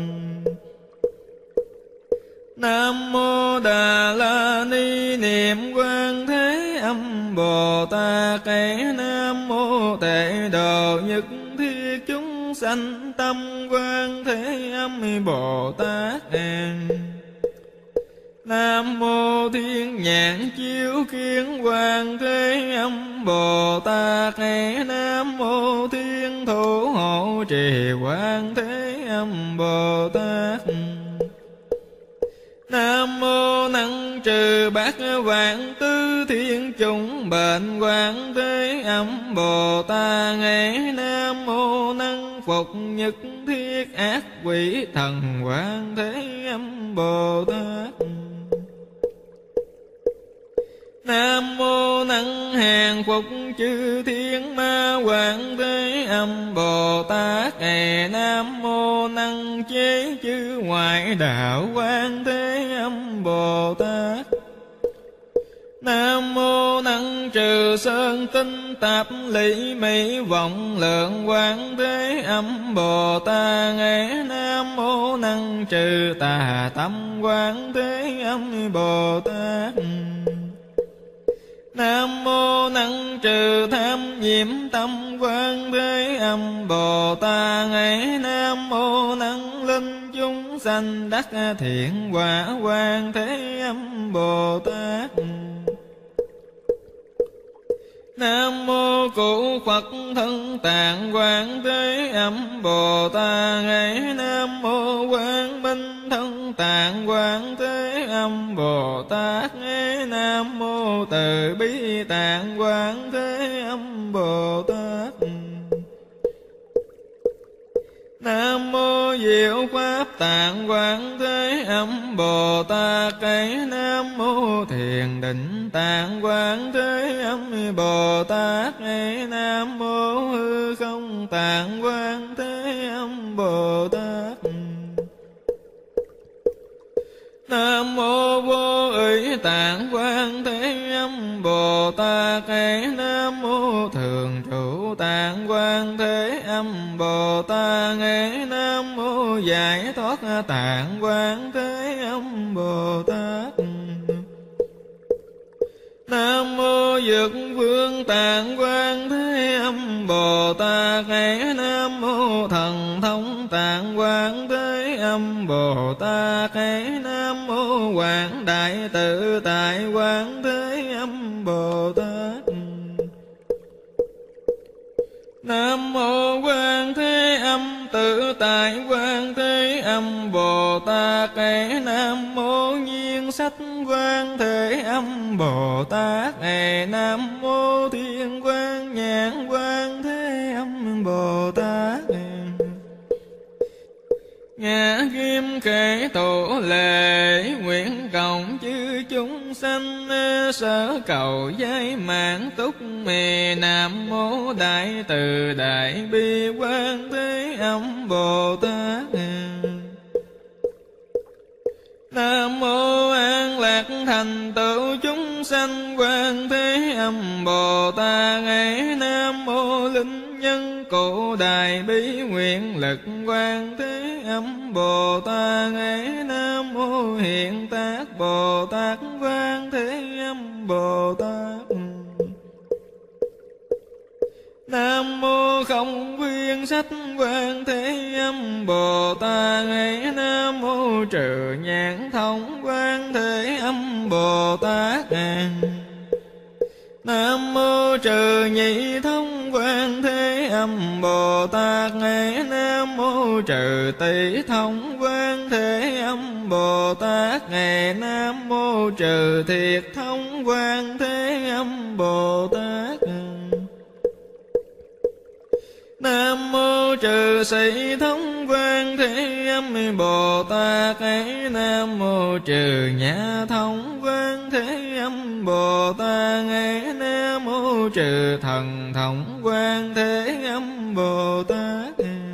[SPEAKER 1] Nam mô Đà La Ni niệm Quan Thế Âm Bồ Tát. Nam mô Tệ Độ Nhất Thiết chúng sanh tâm Quan Thế Âm Bồ Tát. Nam mô Thiên Nhãn Chiếu Kiến Quan Thế Âm Bồ Tát. Nam mô Thiên Thủ Hộ Trì Quan Thế Âm Bồ Tát. Nam mô Năng Trừ Bát Vạn Tư Thiên Chủng Bệnh Quan Thế Âm Bồ Tát. Nam mô Năng Phục Nhất Thiết Ác Quỷ Thần Quan Thế Âm Bồ Tát. Nam mô Năng Hàng Phục Chư Thiên Ma Quan Thế Âm Bồ Tát. Nam mô Năng Chế Chư Ngoại Đạo Quan Thế Âm Bồ Tát. Nam mô Năng Trừ Sơn Tinh Tạp Lý Mỹ Vọng Lượng Quan Thế Âm Bồ Tát. Nam mô Năng Trừ Tà Tâm Quan Thế Âm Bồ Tát. Nam mô Năng Trừ Tham Nhiễm Tâm Quan Thế Âm Bồ Tát. Nam mô Năng Linh chúng sanh đắc thiện quả Quan Thế Âm Bồ Tát. Nam mô Cụ Phật Thân Tạng Quan Thế Âm Bồ Tát. Nam mô Quang Minh Thân Tạng Quan Thế Âm Bồ Tát. Nam mô Từ Bi Tạng Quan Thế Âm Bồ Tát. Nam mô Diệu Pháp Tạng Quan Thế Âm Bồ Tát. Nam mô Thiền Định Tạng Quan Thế Âm Bồ Tát. Nam mô Hư Không Tạng Quan Thế Âm Bồ Tát. Nam mô Vô Ủy Tạng Quan Thế Âm Bồ Tát. Nam mô Thường Trụ Tạng Quan Thế Âm Bồ Tát. Nam mô Giải Thoát Tạng Quan Thế Âm Bồ Tát. Nam mô Dược Vương Tạng Quan Thế Âm Bồ Tát. Nam mô Thần Thông Tạng Quan Thế Âm Bồ Tát. Nam mô Quảng Đại Tự Tại Quan Thế Âm Bồ Tát. Nam mô Quan Thế Âm Tự Tại Quan Thế Âm Bồ Tát. Nam mô Nhiên Sách Quan Thế Âm Bồ Tát. Nam mô Thiên Quang Nhãn Quan Thế Âm Bồ Tát. Ngã Kim Kệ Tổ Lệ nguyện cộng chư chúng sanh sở cầu giai mạng túc mì. Nam mô Đại Từ Đại Bi Quan Thế Âm Bồ Tát. Nam mô An Lạc Thành Tựu chúng sanh Quan Thế Âm Bồ Tát. Nam mô Linh Nhân Cụ Đại Bi Nguyện Lực Quan Thế Âm Bồ Tát. Nam mô Hiện Tác Bồ Tát Quan Thế Âm Bồ Tát. Nam mô Không Viên Sách Quan Thế Âm Bồ Tát. Nam mô Trừ Nhãn Thông Quan Thế Âm Bồ Tát. Nam mô Trừ Nhị Thông Quan Thế Âm Bồ Tát. Nam mô Trừ Tỷ Thông Quan Thế Âm Bồ Tát. Nam mô Trừ Thiệt Thông Quan Thế Âm Bồ Tát. Nam mô Trừ Sĩ Thông Quan Thế Âm Bồ Tát. Nam mô Trừ Nhã Thông Quan Thế Âm Bồ Tát. Nam mô Trừ Thần Thông Quan Thế Âm Bồ Tát.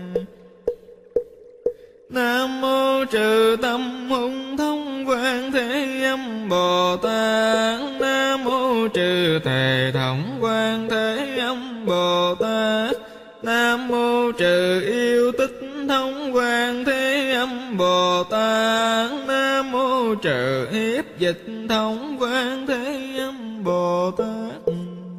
[SPEAKER 1] Thế Âm Bồ Tát. Nam mô Trừ Tề Thống Quan Thế Âm Bồ Tát. Nam mô Trừ Yêu Tích Thống Quan Thế Âm Bồ Tát. Nam mô Trừ Hiếp Dịch Thống Quan Thế Âm Bồ Tát.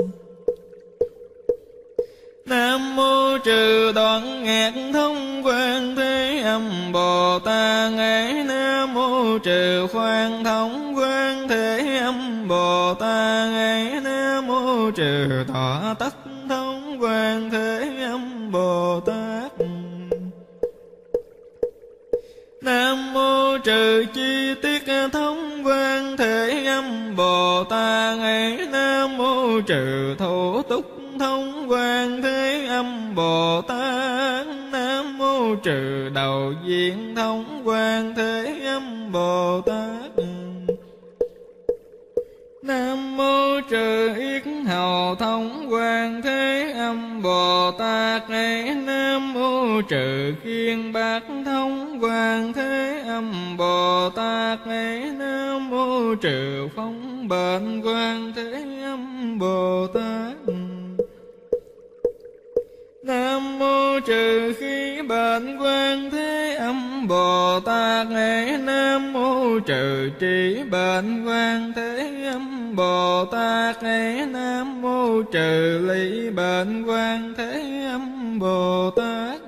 [SPEAKER 1] Nam mô Trừ Đoạn Ngạc Thông Quan Thế Âm Bồ Tát. Nam mô Trừ Khoan Thống Quan Thế Âm Bồ Tát. Nam mô Trừ Thọ Tất Thống Quan Thế Âm Bồ Tát. Nam mô Trừ Chi Tiết Thống Quan Thế Âm Bồ Tát. Nam mô Trừ Thủ Túc Thống Quan Thế Âm Bồ Tát. Nam mô Trừ Đầu Diện Thống Quan Thế Âm Bồ Tát. Nam mô Trừ Yết Hầu Thống Quan Thế Âm Bồ Tát. Nam mô Trừ Kiên Bát Thống Quan Thế Âm Bồ Tát. Nam mô Trừ Phong Bệnh Quan Thế Âm Bồ Tát. Nam mô Trừ Khí Bệnh Quan Thế Âm Bồ Tát. Nam mô Trừ Trị Bệnh Quan Thế Âm Bồ Tát. Nam mô Trừ Lý Bệnh Quan Thế Âm Bồ Tát.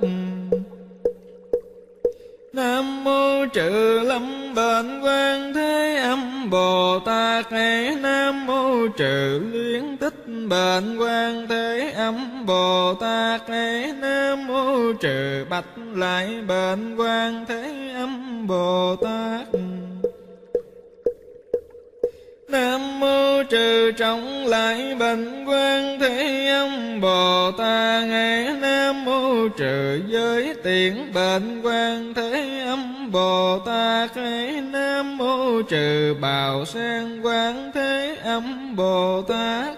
[SPEAKER 1] Nam mô Trừ Lâm Bệnh Quan Thế Âm Bồ Tát. Nam mô Trừ Luyến Tích Bệnh Quan Thế Âm Bồ Tát. Nam mô Trừ Bạch Lại Bệnh Quan Thế Âm Bồ Tát. Nam mô Trừ Trọng Lại Bệnh Quan Thế Âm Bồ Tát. Nam mô Trừ Giới Tiện Bệnh Quan Thế Âm Bồ Tát. Nam mô Trừ Bào Sang Quan Thế Âm Bồ Tát.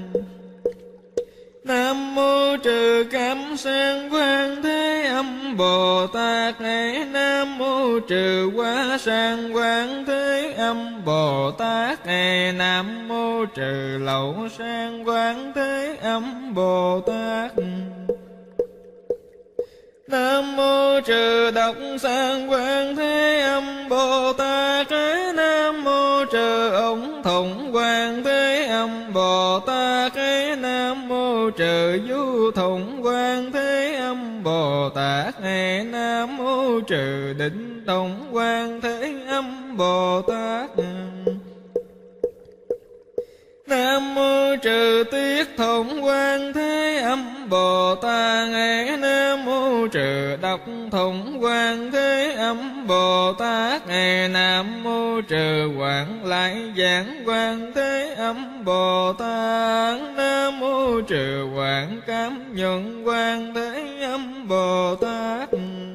[SPEAKER 1] Nam mô Trừ Cảm Sang Quan Thế Âm Bồ Tát. Nam mô Trừ Quá Sang Quan Thế Âm Bồ Tát. Nam mô Trừ Lậu Sang Quan Thế Âm Bồ Tát. Nam mô Trừ Độc Sang Quan Thế Âm Bồ Tát. Nam mô Trừ Ủng Thủng Quan Thế Âm Bồ Tát. Nam mô Trừ Du Thủng Quan Thế Âm Bồ Tát. Nam mô Trừ Định Thủng Quan Thế Âm Bồ Tát. Nam mô Trừ Tiết Thủng Quan Thế Âm Bồ Tát. Nam mô Trừ Độc Thủng Quan Thế Âm Bồ Tát. Nam mô Trừ Quảng Lại Giảng Quan Thế Âm Bồ Tát. Nam mô Trừ Quảng Cảm Nhuận Quan Thế Âm Bồ Tát.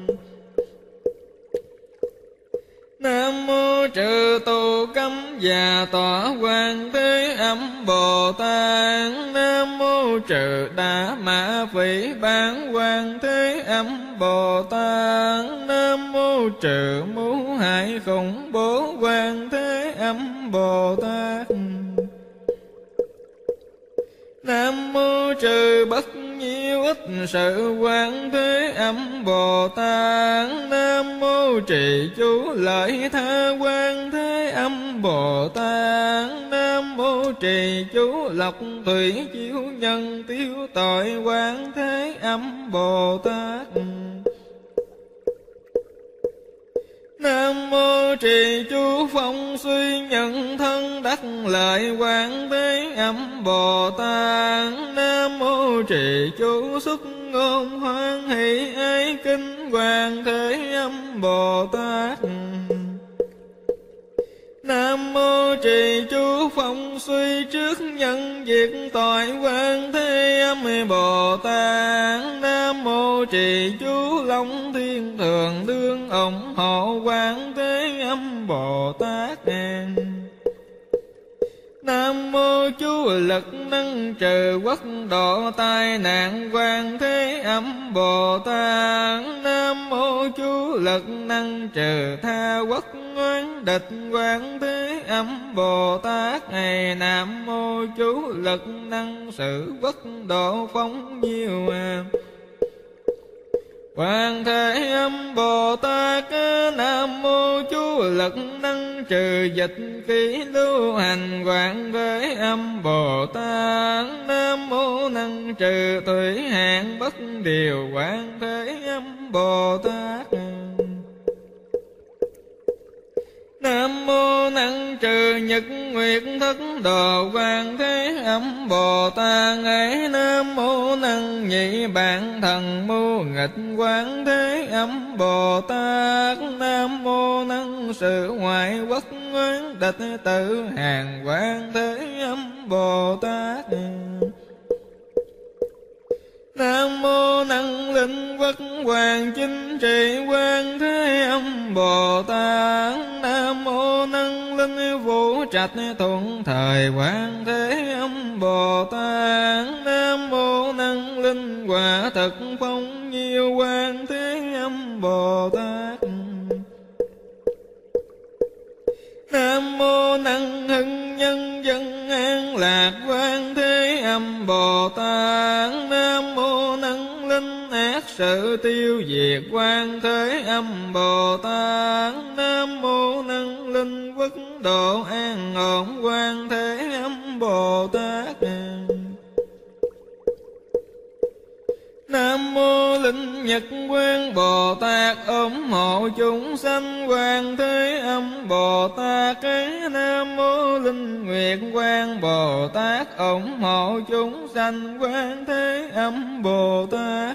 [SPEAKER 1] Nam mô Trừ Tù Cấm Và Tọa Quan Thế Âm Bồ Tát. Nam mô Trừ Đa Mã Phỉ Bán Quan Thế Âm Bồ Tát. Nam mô Trừ Mưu Hại Khủng Bố Quan Thế Âm Bồ Tát. Nam mô Trừ Bất Nhiêu Ích Sự Quan Thế Âm Bồ Tát. Nam mô Trì Chú Lợi Tha Quan Thế Âm Bồ Tát. Nam mô Trì Chú Lộc Thủy Chiếu Nhân Tiêu Tội Quan Thế Âm Bồ Tát. Nam mô Trì Chú Phong Suy Nhận Thân Đắc Lợi Quan Thế Âm Bồ Tát. Nam mô Trì Chú Xuất Ngôn Hoan Hỷ Ái Kinh Quan Thế Âm Bồ Tát. Nam mô Trì Chú Phong Suy Trước Nhân Diệt Tội Quan Thế Âm Bồ Tát. Nam mô Trì Chú Long Thiên Thường Đương ủng hộ Quan Thế Âm Bồ Tát. Nam mô Chú Lực Năng Trừ Quốc Độ Tai Nạn Quan Thế Âm Bồ Tát. Nam mô Chú Lực Năng Trừ Tha Quốc oán địch Quán Thế Âm Bồ Tát. Nam mô chú lực năng sự quốc độ phóng nhiêu. Quán Thế Âm Bồ Tát. Nam mô chú lực năng trừ dịch khí lưu hành. Quán Thế Âm Bồ Tát. Nam mô năng trừ thủy hạn bất điều. Quán Thế Âm Bồ Tát. Nam mô năng trừ nhật nguyệt thất đồ. Quán Thế Âm Bồ Tát. Nam mô năng nhị bản thần mưu nghịch. Quán Thế Âm Bồ Tát. Nam mô năng sự ngoại quốc oán địch tự hàng. Quán Thế Âm Bồ Tát. Nam mô năng linh quốc hoàng chính trị. Quán Thế Âm Bồ Tát. Nam mô năng linh vũ trạch thuận thời. Quán Thế Âm Bồ Tát. Nam mô năng linh quả thực phong nhiêu. Quán Thế Âm Bồ Tát. Nam mô năng hưng nhân dân an lạc. Quán Thế Âm Bồ Tát. Nam mô năng linh ác sự tiêu diệt. Quán Thế Âm Bồ Tát. Nam mô năng linh quốc độ an ổn. Quán Thế Âm Bồ Tát. Nam mô linh nhật quang Bồ Tát. Ủng hộ chúng sanh. Quán Thế Âm Bồ Tát. Nam mô linh nguyệt quang Bồ Tát. Ủng hộ chúng sanh. Quán Thế Âm Bồ Tát.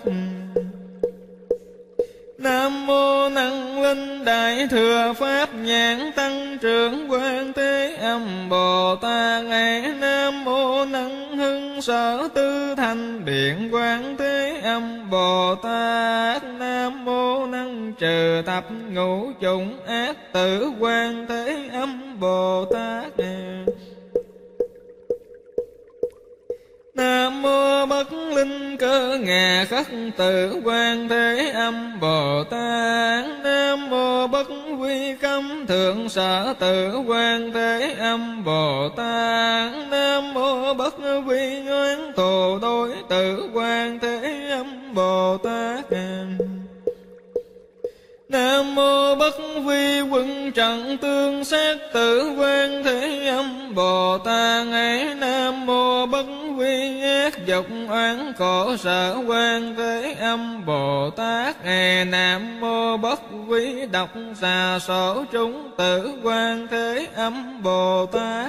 [SPEAKER 1] Nam mô năng linh đại thừa pháp nhãn tăng trưởng. Quán Thế Âm Bồ Tát. Nam mô năng hưng sở tư thành điện. Quán Thế Âm Bồ Tát. Nam mô năng trừ thập ngũ chủng ác tử. Quán Thế Âm Bồ Tát. Nam mô bất linh cơ ngà khất tử. Quán Thế Âm Bồ Tát. Nam mô bất quy cấm thượng sở tử. Quán Thế Âm Bồ Tát. Nam mô bất quy ngoan thù đối tử. Quán Thế Âm Bồ Tát. Nam mô bất vi quân trận tương sát tử. Quán Thế Âm Bồ Tát. Nam mô bất vi ác dục oán khổ sở. Quán Thế Âm Bồ Tát. Nam mô bất vi độc xà sổ chúng tử. Quán Thế Âm Bồ Tát.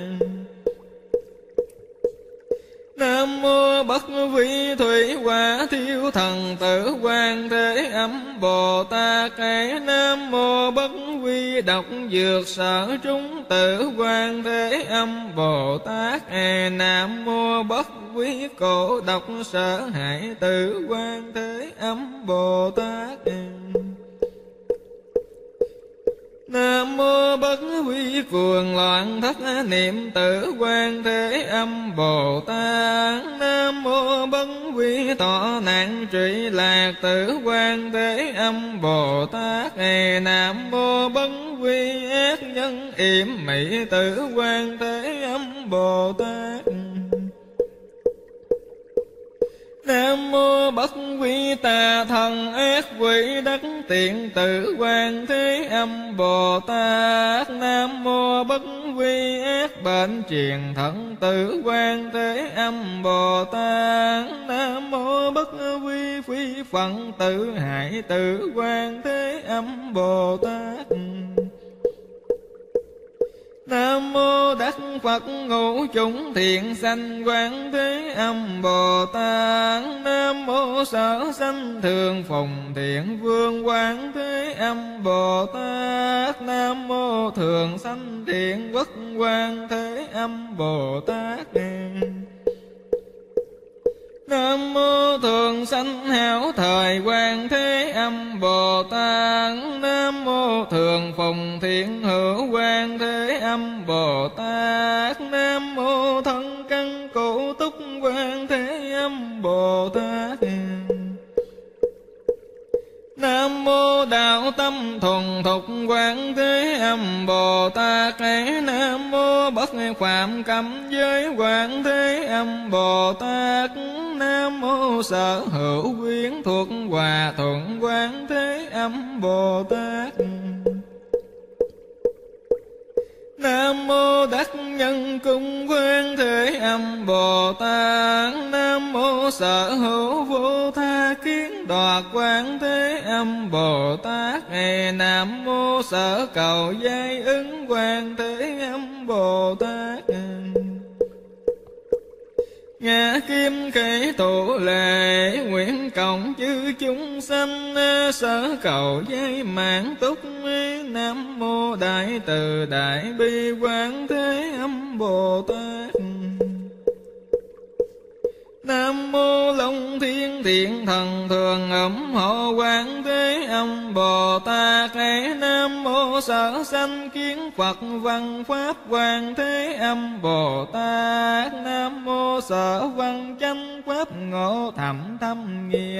[SPEAKER 1] Nam mô bất vi thủy hỏa thiêu thần tử. Quán Thế Âm Bồ Tát. Nam mô bất vi độc dược sở chúng tử. Quán Thế Âm Bồ Tát. Nam mô bất vi cổ độc sở hại tử. Quán Thế Âm Bồ Tát. Nam mô bất vi cuồng loạn thất niệm tử. Quán Thế Âm Bồ Tát. Nam mô bất vi thọ nạn trụy lạc tử. Quán Thế Âm Bồ Tát. Nam mô bất vi ác nhân yểm mị tử. Quán Thế Âm Bồ Tát. Nam mô bất quy tà thần ác quỷ đắc tiện tử. Quán Thế Âm Bồ Tát. Nam mô bất quy ác bệnh truyền thận tử. Quán Thế Âm Bồ Tát. Nam mô bất quy phi phận tử hại tử. Quán Thế Âm Bồ Tát. Nam mô đắc Phật ngũ chủng thiện sanh. Quán Thế Âm Bồ Tát. Nam mô sở sanh thường phùng thiện vương. Quán Thế Âm Bồ Tát. Nam mô thường sanh thiện quốc. Quán Thế Âm Bồ Tát. Nam mô thường sanh hảo thời. Quán Thế Âm Bồ Tát. Nam mô thường phùng thiện hữu. Quán Thế Âm Bồ Tát. Nam mô thân căn cụ túc. Quán Thế Âm Bồ Tát. Nam mô đạo tâm tâm thuần thục Quán Thế Âm Bồ Tát. Nam mô bất phạm cấm giới Quán Thế Âm Bồ Tát. Nam mô sở hữu quyến thuộc hòa thuận Quán Thế Âm Bồ Tát. Nam mô đắc nhân cung Quán Thế Âm Bồ Tát. Nam mô sở hữu vô tha kiến đoạt Quán Thế Âm Bồ Tát. Nam mô sở cầu giai ứng Quán Thế Âm Bồ Tát. Ngã kim khởi tụ lệ nguyện cộng chư chúng sanh sở cầu giai mãn túc. Nam mô đại từ đại bi Quán Thế Âm Bồ Tát. Nam mô Long Thiên Thiện Thần thường ủng hộ Quán Thế Âm Bồ Tát. Nam mô sở sanh kiến Phật văn pháp Quán Thế Âm Bồ Tát. Nam mô sở văn chánh pháp ngộ thậm thâm nghĩa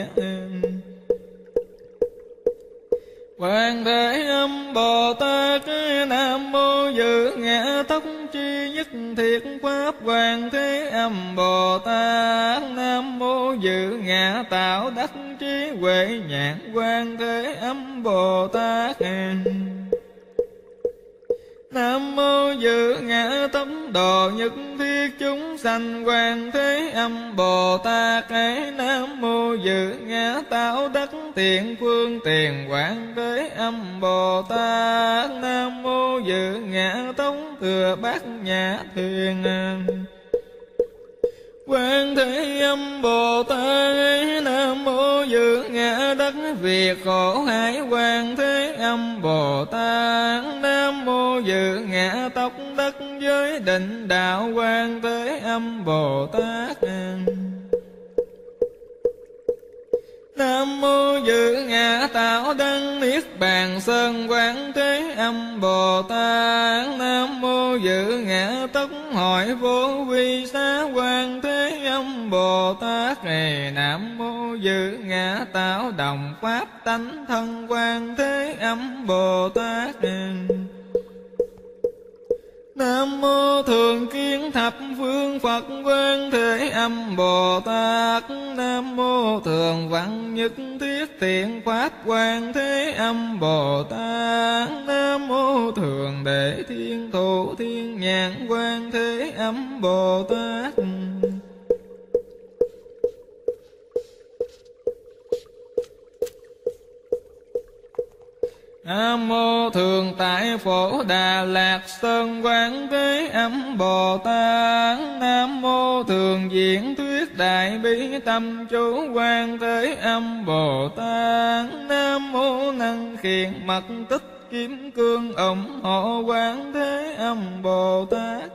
[SPEAKER 1] Quán Thế Âm Bồ Tát. Nam mô dự ngã tốc chi nhất thiết pháp Quán Thế Âm Bồ Tát. Nam mô dự ngã tạo đắc trí huệ nhãn Quán Thế Âm Bồ Tát. Nam mô dự ngã tấm độ nhất thiết chúng sanh Quán Thế Âm Bồ Tát. Nam mô dự ngã tạo đắc tiện phương tiền Quán Thế Âm Bồ Tát. Nam mô dự ngã tống thừa bát nhã thuyền Quán Thế Âm Bồ Tát. Nam mô dự ngã đắc việc khổ hải Quán Thế Âm Bồ Tát. Nam mô dự ngã tốc đắc giới định đạo Quán Thế Âm Bồ Tát. Nam mô dự ngã tạo đăng niết bàn sơn Quán Thế Âm Bồ Tát. Nam mô dự ngã tốc hội vô vi xá Quán Thế Âm Bồ Tát. Nam mô dự ngã tạo đồng pháp tánh thân Quán Thế Âm Bồ Tát. Nam mô thường kiến thập phương Phật Quán Thế Âm Bồ Tát. Nam mô thường văn nhất thiết thiện pháp Quán Thế Âm Bồ Tát. Nam mô thường đệ thiên thủ thiên nhãn Quán Thế Âm Bồ Tát. Nam mô thường tại Phổ Đà Lạt Sơn Quán Thế Âm Bồ Tát. Nam mô thường diễn thuyết đại bi tâm chú Quán Thế Âm Bồ Tát. Nam mô năng khiển mật tích kim cương ủng hộ Quán Thế Âm Bồ Tát.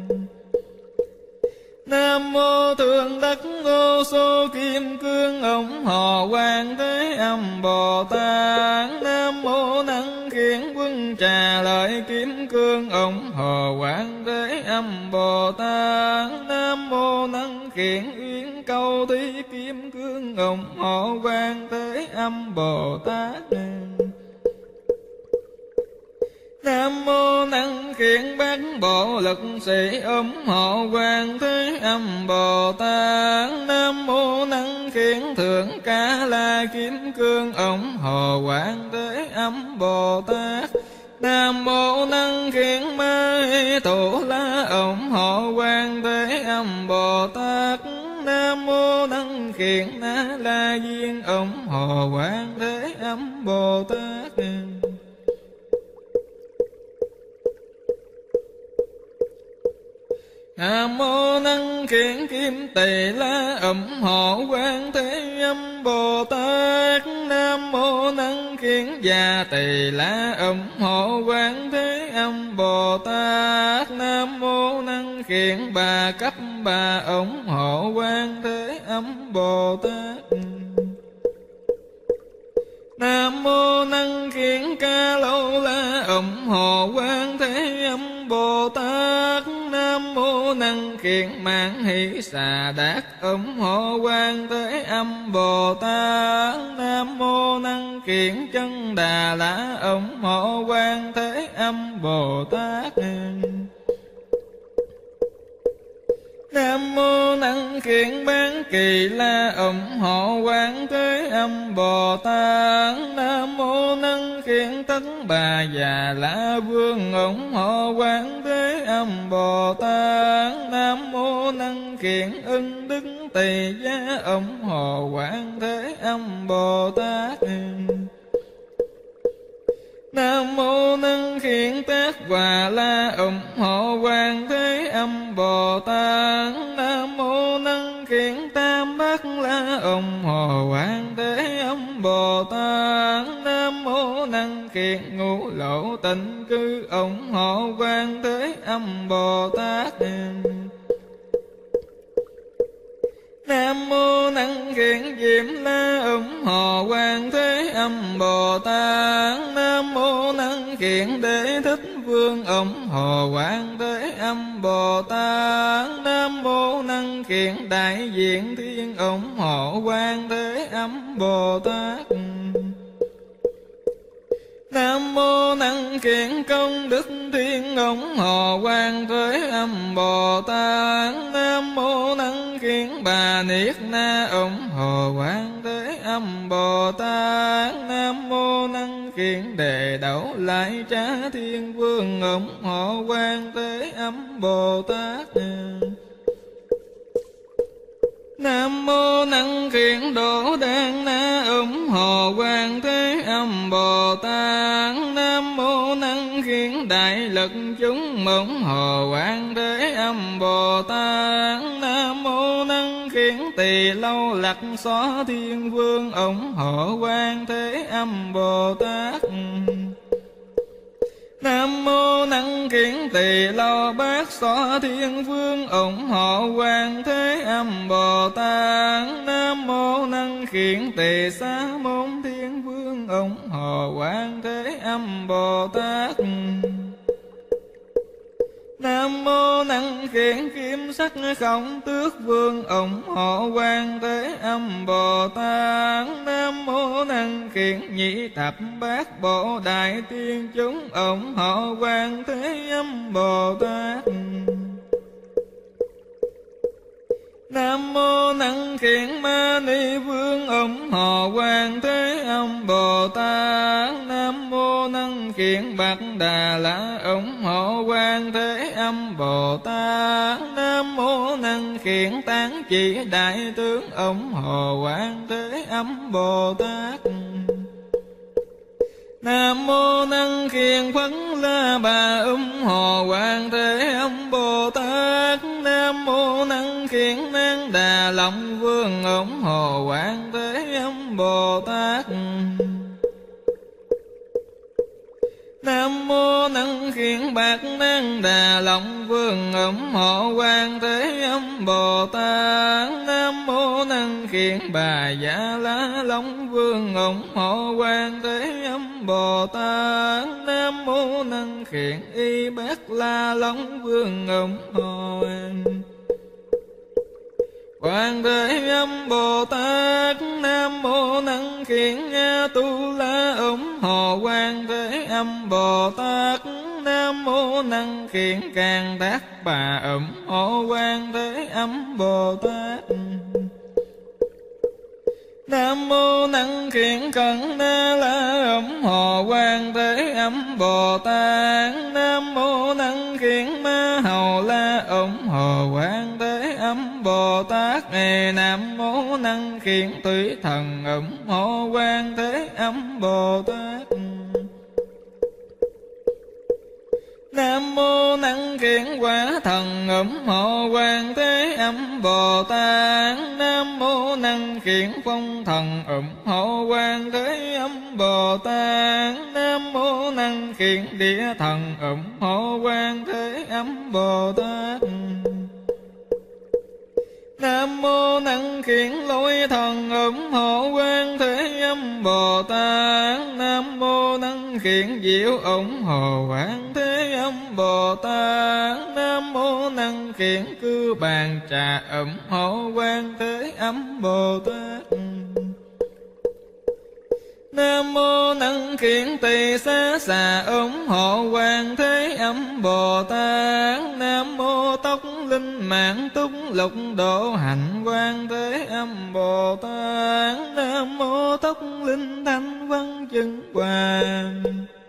[SPEAKER 1] Nam mô thường đắc vô số kim cương ủng hộ Quán Thế Âm Bồ Tát. Nam mô năng khiển quân trà lợi kim cương ủng hộ Quán Thế Âm Bồ Tát. Nam mô năng khiển uyên câu thí kim cương ủng hộ Quán Thế Âm Bồ Tát. Nam mô năng khiển bát bộ lực sĩ ủng hộ Quán Thế Âm Bồ Tát. Nam mô năng khiển thượng ca la kim cương ủng hộ Quán Thế Âm Bồ Tát. Nam mô năng khiển ma thủ la ủng hộ Quán Thế Âm Bồ Tát. Nam mô năng khiển na la diên ủng hộ Quán Thế Âm Bồ Tát. Nam mô năng khiển kim tỳ la ủng hộ Quán Thế Âm Bồ Tát. Nam mô năng khiển già tỳ la ủng hộ Quán Thế Âm Bồ Tát. Nam mô năng khiển bà cấp bà ủng hộ Quán Thế Âm Bồ Tát. Nam mô năng khiển ca lâu la ủng hộ Quán Thế Âm Bồ Tát. Nam Nam mô Năng Khiển Mãn Hỷ Xà Đát ủng hộ Quan Thế Âm Bồ Tát. Nam mô Năng Khiển Chân Đà La ủng hộ Quan Thế Âm Bồ Tát. Nam mô Năng Khiển Bán Kỳ La ủng hộ Quan Thế Âm Bồ Tát. Nam mô Năng Khiển Tất Bà Già La Vương ủng hộ Quan Thế Âm Bồ Tát. Nam mô Năng Khiển Ưng Đức Tỳ Giá ủng hộ Quan Thế Âm Bồ Tát. Nam mô Năng Khiển Tác Hòa La ủng hộ Quan Thế Âm Bồ Tát. Nam mô Năng Khiển Tam Bát La ủng hộ Quan Thế Âm Bồ Tát. Nam mô Năng Khiển Ngũ Lộ Tịnh Cư ủng hộ Quan Thế Âm Bồ Tát. Nam mô Năng Khiển Diệm La ủng hộ Quan Thế Âm Bồ Tát. Nam mô Năng Khiển Đế Thích Vương ủng hộ Quan Thế Âm Bồ Tát. Nam mô Năng Khiển Đại Diện Thiên ủng hộ Quan Thế Âm Bồ Tát. Nam mô Năng Khiển Công Đức Thiên ủng hộ Quan Thế Âm Bồ Tát. Nam mô Năng Khiển Bà Niết Na ủng hộ Quan Thế Âm Bồ Tát. Nam mô Năng Khiển Đề Đẩu Lại Trá Thiên Vương ủng hộ Quan Thế Âm Bồ Tát. Nam mô Năng Khiển Đỗ Đan Na ủng hộ Quan Thế Âm Bồ Tát. Nam mô Năng Khiển Đại Lực Chúng ủng hộ Quan Thế Âm Bồ Tát. Nam mô Năng Khiển Tỳ Lâu Lạc Xó Thiên Vương ủng hộ Quan Thế Âm Bồ Tát. Nam mô Năng Khiển Tỳ Lâu Bát Xó Thiên Vương ủng hộ Quan Thế Âm Bồ Tát. Nam mô Năng Khiển Tỳ Xá Môn Thiên Vương ủng hộ Quan Thế Âm Bồ Tát. Nam mô Năng Khiển Kim Sắc Khổng Tước Vương ủng hộ Quan Thế Âm Bồ Tát. Nam mô Năng Khiển Nhị Thập Bát Bộ Đại Tiên Chúng ủng hộ Quan Thế Âm Bồ Tát. Nam mô Năng Khiển Ma Ni Vương ủng hộ Quan Thế Âm Bồ Tát. Nam mô Năng Khiển Bạc Đà La ủng hộ Quan Thế Âm Bồ Tát. Nam mô Năng Khiển Tán Chỉ Đại Tướng ủng hộ Quan Thế Âm Bồ Tát. Nam mô Năng Khiển Phấn La Bà ủng hộ Quan Thế Âm Bồ Tát. Nam mô Năng Khiển Nan Đà Long Vương ủng hộ Quan Thế Âm Bồ Tát. Nam mô Năng Khiển Bạc Nan Đà Long Vương ủng hộ Quan Thế Âm Bồ Tát. Nam mô Năng Khiển Bà Dạ La Long Vương ủng hộ Quan Thế Âm Bồ Tát. Nam mô Năng Khiển Y Bát La Long Vương ủng hộ Quan Thế Âm Bồ Tát. Nam mô Năng Khiển A Tu La ủng hộ Quan Thế Âm Bồ Tát. Nam mô Năng Khiển Can Tác Bà ủng hộ Quan Thế Âm Bồ Tát. Nam mô Năng Khiển Cẩn Na La ủng hộ Quan Thế Âm Bồ Tát. Nam mô Năng Khiển Ma Hầu La ủng hộ Quan Thế Âm Bồ Tát. Nam mô Năng Khiển Thủy Thần ủng hộ Quan Thế Âm Bồ Tát. Nam mô Năng Khiển Quả Thần ủng hộ Quan Thế Âm Bồ Tát. Nam mô Năng Khiển Phong Thần ủng hộ Quan Thế Âm Bồ Tát. Nam mô Năng Khiển Địa Thần ủng hộ Quan Thế Âm Bồ Tát. Nam mô Năng Khiển Lôi Thần ủng hộ Quan Thế Âm Bồ Tát. Nam mô Năng Khiển Diệu ủng hộ Quan Thế Âm Bồ Tát. Nam mô Năng kiện cư bàn trà ủng hộ Quan Thế Âm Bồ Tát. Nam mô năng khiển tỳ xá xà ủng hộ Quan Thế Âm Bồ Tát. Nam mô tóc linh mạng túc lục độ hạnh Quan Thế Âm Bồ Tát. Nam mô tóc linh thanh văn chứng hoàng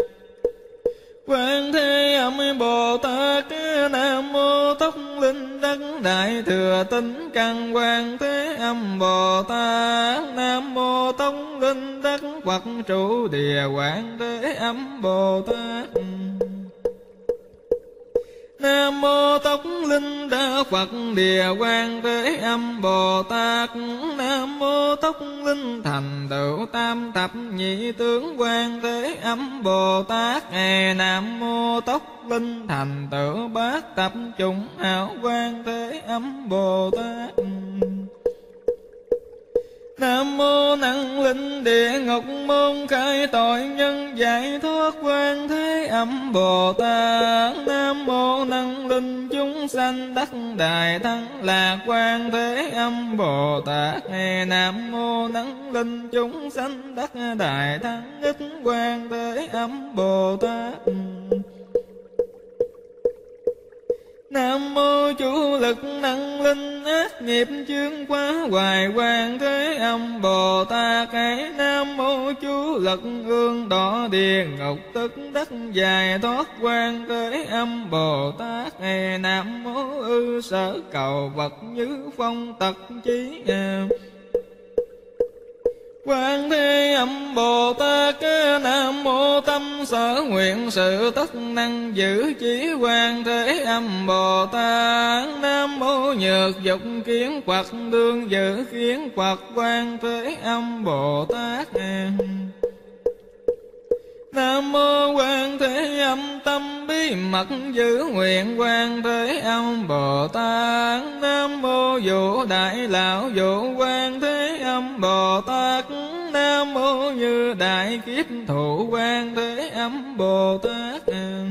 [SPEAKER 1] Quan Thế Âm Bồ Tát. Nam mô tóc linh đắc đại thừa tín căn Quan Thế Âm Bồ Tát. Nam mô tóc linh đắc Phật trụ địa Quan Thế Âm Bồ Tát. Nam mô tóc linh đa Phật địa Quan Thế Âm Bồ Tát. Nam mô tóc linh thành tựu tam thập nhị tướng Quan Thế Âm Bồ Tát. Nam mô tóc linh thành tựu bát tập chủng hảo Quan Thế Âm Bồ Tát. Nam mô năng linh địa ngục môn khai tội nhân giải thoát Quan Thế Âm Bồ Tát. Nam mô năng linh chúng sanh đắc đại thắng lạc Quan Thế Âm Bồ Tát. Nam mô năng linh chúng sanh đắc đại thắng ích Quan Thế Âm Bồ Tát. Nam mô chủ lực năng linh ác nghiệp chướng quá hoài Quan Thế Âm Bồ Tát. Nam mô chủ lực ương đỏ địa ngục tức đắc giải thoát Quan Thế Âm Bồ Tát. Nam mô ư sở cầu vật như phong tật chí Quan Thế Âm Bồ Tát. Nam mô tâm sở nguyện sự tất năng giữ chí Quan Thế Âm Bồ Tát. Nam mô nhược dục kiến Phật đương giữ kiến Phật Quan Thế Âm Bồ Tát. Nam mô Quan Thế Âm tâm bí mật giữ nguyện Quan Thế Âm Bồ Tát. Nam mô vũ đại lão vũ Quan Thế Âm Bồ Tát. Nam mô như đại kiếp thụ Quan Thế Âm Bồ Tát.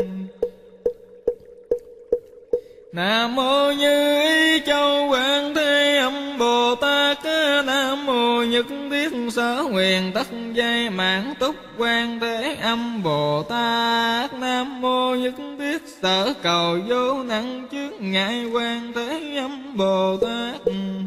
[SPEAKER 1] Nam mô Như Ý Châu Quan Thế Âm Bồ Tát. Nam mô Nhất Thiết Sở Nguyện Tất Giai Mãn Túc Quan Thế Âm Bồ Tát. Nam mô Nhất Thiết Sở Cầu Vô Năng Chướng Ngại Quan Thế Âm Bồ Tát.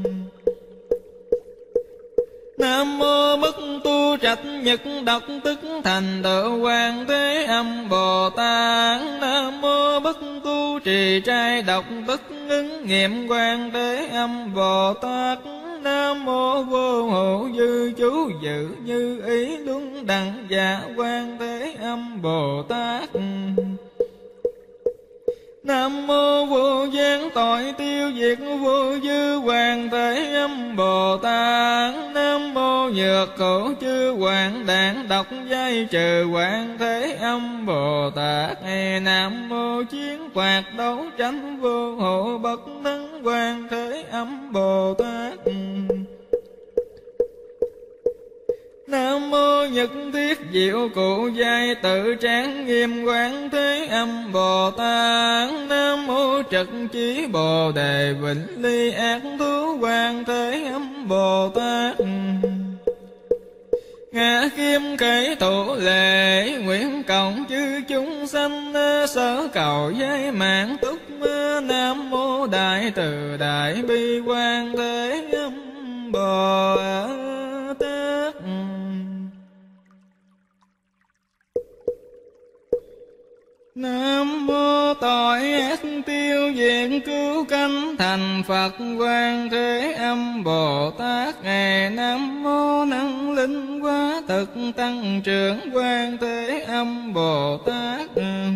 [SPEAKER 1] Nam mô bất tu trạch nhật độc tức thành tựu Quan Thế Âm Bồ Tát. Nam mô bất tu trì trai độc tức ứng nghiệm Quan Thế Âm Bồ Tát. Nam mô vô hộ dư chú dự như ý đúng đẳng dạ Quan Thế Âm Bồ Tát. Nam mô vô gián tội tiêu diệt vô dư Quan Thế Âm Bồ Tát. Nam mô nhược khổ chư hoạn đản độc giai trừ Quan Thế Âm Bồ Tát. Nam mô chiến phạt đấu tranh vô hộ bất thắng Quan Thế Âm Bồ Tát. Nam mô Nhất Thiết Diệu Cụ Giai Tự Tráng Nghiêm Quan Thế Âm Bồ Tát. Nam mô Trật Chí Bồ Đề Vĩnh Ly Ác Thú Quan Thế Âm Bồ Tát. Ngã Kim Khởi Thủ Lệ nguyện cộng chư chúng sanh sở cầu giai mạng túc. Nam mô Đại Từ Đại Bi Quan Thế Âm Bồ Tát. Nam mô tội ác tiêu diệt cứu cánh thành Phật Quan Thế Âm Bồ Tát. Nam mô năng linh quá thực tăng trưởng Quan Thế Âm Bồ Tát.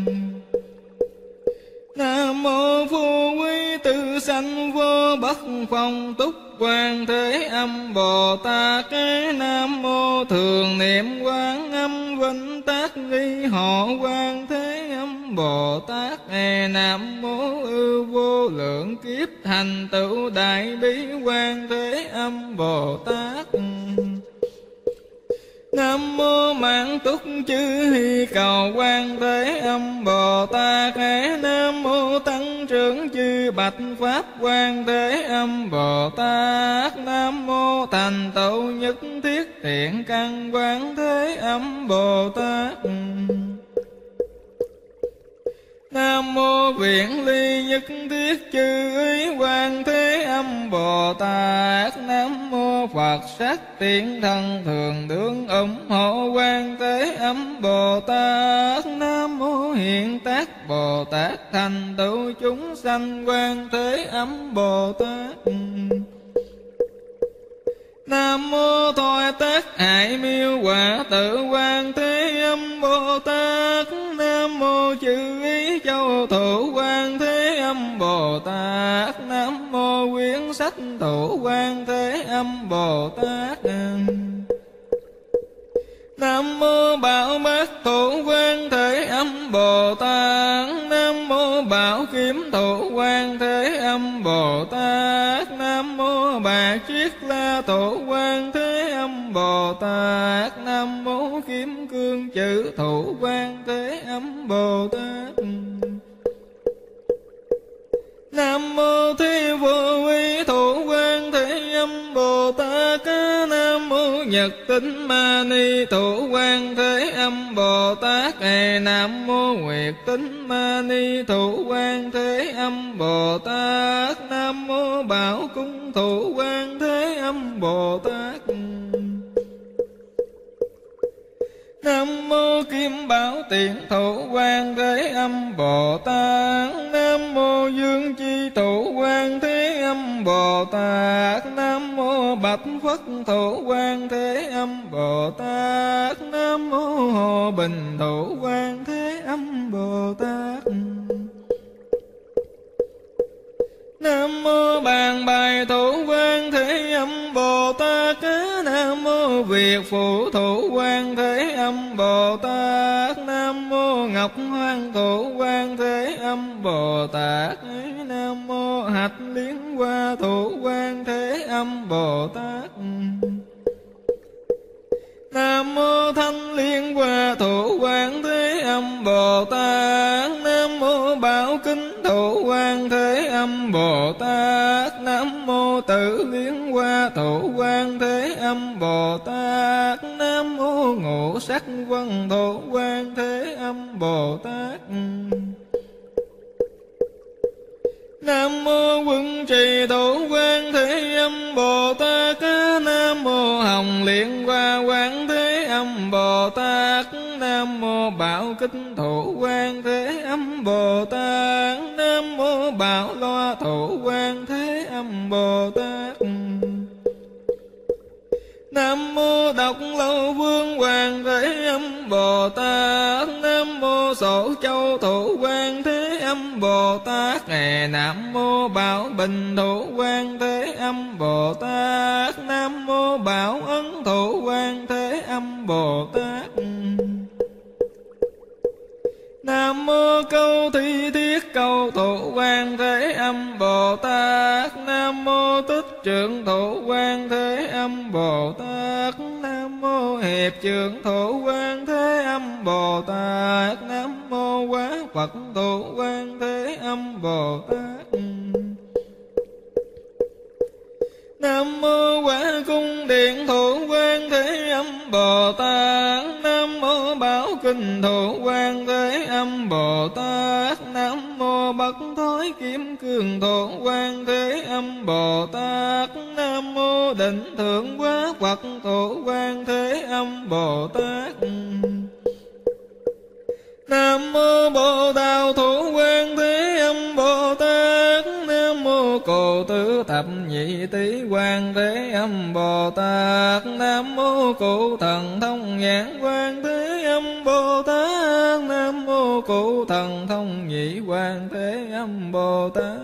[SPEAKER 1] Nam mô Phù Quý Tự Sanh Vô Bất Phong Túc Quan Thế Âm Bồ Tát. Nam mô Thường Niệm Quán Âm Vinh Tác Nghi Hộ Quan Thế Âm Bồ Tát. Nam mô Ưu Vô Lượng Kiếp Thành Tựu Đại Bi Quan Thế Âm Bồ Tát. Nam mô Mãn Túc Chư Hy Cầu Quan Thế Âm Bồ Tát. Nam mô Tăng Trưởng Chư bạch pháp Quan Thế Âm Bồ Tát. Nam mô thành tựu nhất thiết thiện căn Quan Thế Âm Bồ Tát. Nam mô viện ly nhất thiết chư ý Quan Thế Âm Bồ Tát. Nam mô Phật sắc tiện thần thường đương ủng hộ Quan Thế Âm Bồ Tát. Nam mô hiện tác Bồ Tát thành tựu chúng sanh Quan Thế Âm Bồ Tát. Nam mô Thôi Tác Hải Miêu Quả Tự Quan Thế Âm Bồ Tát. Nam mô Chư Ý Châu Thủ Quan Thế Âm Bồ Tát. Nam mô Quyển Sách Thủ Quan Thế Âm Bồ Tát. Nam mô Bảo Bát Thủ Quan Thế Âm Bồ Tát. Nam mô Bảo Kiếm Thủ Quan Thế Âm Bồ Tát. Nam mô Bạc Chiết La Thủ Quan Thế Âm Bồ Tát. Nam mô Kiếm Cương Chữ Thủ Quan Thế Âm Bồ Tát. Nam mô Thi Vô Vi Thủ Quan Thế Âm Bồ Tát. Nam mô Nhật Tinh Ma Ni Thủ Quan Thế Âm Bồ Tát. Nam mô Nguyệt Tinh Ma Ni Thủ Quan Thế Âm Bồ Tát. Nam mô Bảo Cung Thủ Quan Thế Âm Bồ Tát. Nam mô Kim Bảo Tiện Thủ Quan Thế Âm Bồ Tát. Nam mô Dương Chi Thủ Quan Thế Âm Bồ Tát. Nam mô Bạch Phất Thủ Quan Thế Âm Bồ Tát. Nam mô Hồ Bình Thủ Quan Thế Âm Bồ Tát. Nam mô Bàn Bài Thủ Quan Thế Âm Bồ Tát. Nam mô Việt Phụ Thủ Quan Thế Âm Bồ Tát. Nam mô Ngọc Hoang Thủ Quan Thế Âm Bồ Tát. Nam mô Hạch Liên Hoa Thủ Quan Thế Âm Bồ Tát. Nam mô Thanh Liên Hoa Thủ Quan Thế Âm Bồ Tát. Nam mô Bảo Kính Thủ Quan Thế Âm Bồ Tát. Nam mô Tử Liên Hoa Thủ Quan Thế Âm Bồ Tát. Nam mô Ngũ Sắc Quân Thủ Quan Thế Âm Bồ Tát. Nam mô Quân Trì Thủ Quan Thế Âm Bồ Tát. Nam mô Hồng Liên Hoa Quan Thế Âm Bồ Tát. Nam mô Bảo Kính Thủ Quan Thế Âm Bồ Tát. Nam mô Bảo Loa Thủ Quan Thế Âm Bồ Tát. Nam mô Độc Lâu Vương Quan Thế Âm Bồ Tát. Nam mô Sổ Châu Thủ Quan Thế Âm Bồ Tát. Nam mô Bảo Bình Thủ Quan Thế Âm Bồ Tát. Nam mô Bảo Ấn Thủ Quan Thế Âm Bồ Tát. Nam mô Câu Thi Thiết Câu Thủ Quan Thế Âm Bồ Tát. Nam mô Tích Trượng Thủ Quan Thế Âm Bồ Tát. Nam mô Hiệp Trượng Thủ Quan Thế Âm Bồ Tát. Nam mô Quá Phật Thủ Quan Thế Âm Bồ Tát. Nam mô Quả Cung Điện Thủ Quan Thế Âm Bồ Tát. Nam mô Bảo Kinh Thủ Quan Thế Âm Bồ Tát. Nam mô Bất Thối Kiếm Cương Thủ Quan Thế Âm Bồ Tát. Nam mô Định Thượng Quá Phật Thủ Quan Thế Âm Bồ Tát. Nam mô Bồ Tát Thủ Quan Thế Âm Bồ Tát. Nam mô Cồ Tử Thập Nhị Tỷ Quan Thế Âm Bồ Tát. Nam mô Cụ Thần Thông Nhãn Quan Thế Âm Bồ Tát. Nam mô Cụ Thần Thông Nhị Quan Thế Âm Bồ Tát.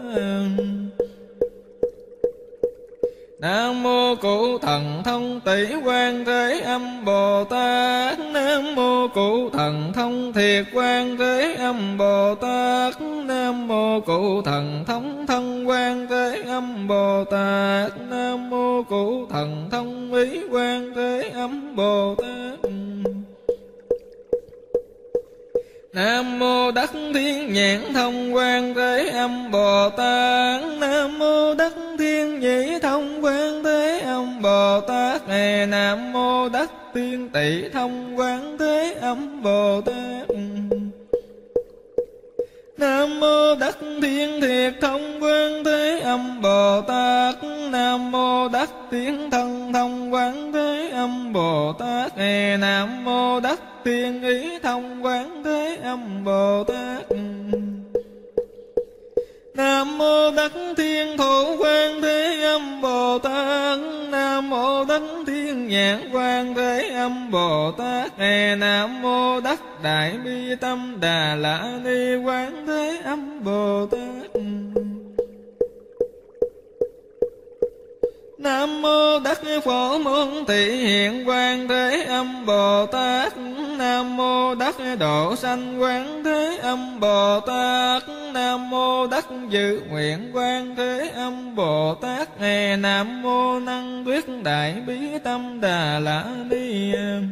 [SPEAKER 1] Nam mô Cụ Thần Thông Tỷ Quan Thế Âm Bồ Tát. Nam mô Cụ Thần Thông Thiệt Quan Thế Âm Bồ Tát. Nam mô Cụ Thần Thông Thân Quan Thế Âm Bồ Tát. Nam mô Cụ Thần Thông Ý Quan Thế Âm Bồ Tát. Nam mô Đắc Thiên Nhãn Thông Quan Thế Âm Bồ Tát. Nam mô Đắc Thiên Nhĩ Thông Quan Thế Âm Bồ Tát. Nam mô Đắc Thiên Tỷ Thông Quan Thế Âm Bồ Tát. Nam mô Đắc Thiên Thiệt Thông Quan Thế Âm Bồ Tát. Nam mô Đắc Thiên Thân Thông Quan Thế Âm Bồ Tát. Nam mô Đắc Thiên Ý Thông Quan Thế Âm Bồ Tát. Nam mô Đắc Thiên Thủ Quan Thế Âm Bồ Tát. Nam mô Đắc Thiên Nhãn Quan Thế Âm Bồ Tát. Nam mô Đắc Đại Bi Tâm Đà La Ni Quan Thế Âm Bồ Tát. Nam mô Đắc Phổ Môn Thị Hiện Quan Thế Âm Bồ Tát. Nam mô Đắc Độ Sanh Quan Thế Âm Bồ Tát. Nam mô Đắc Dự Nguyện Quan Thế Âm Bồ Tát. Nam mô Năng Thuyết Đại Bi Tâm Đà La Ni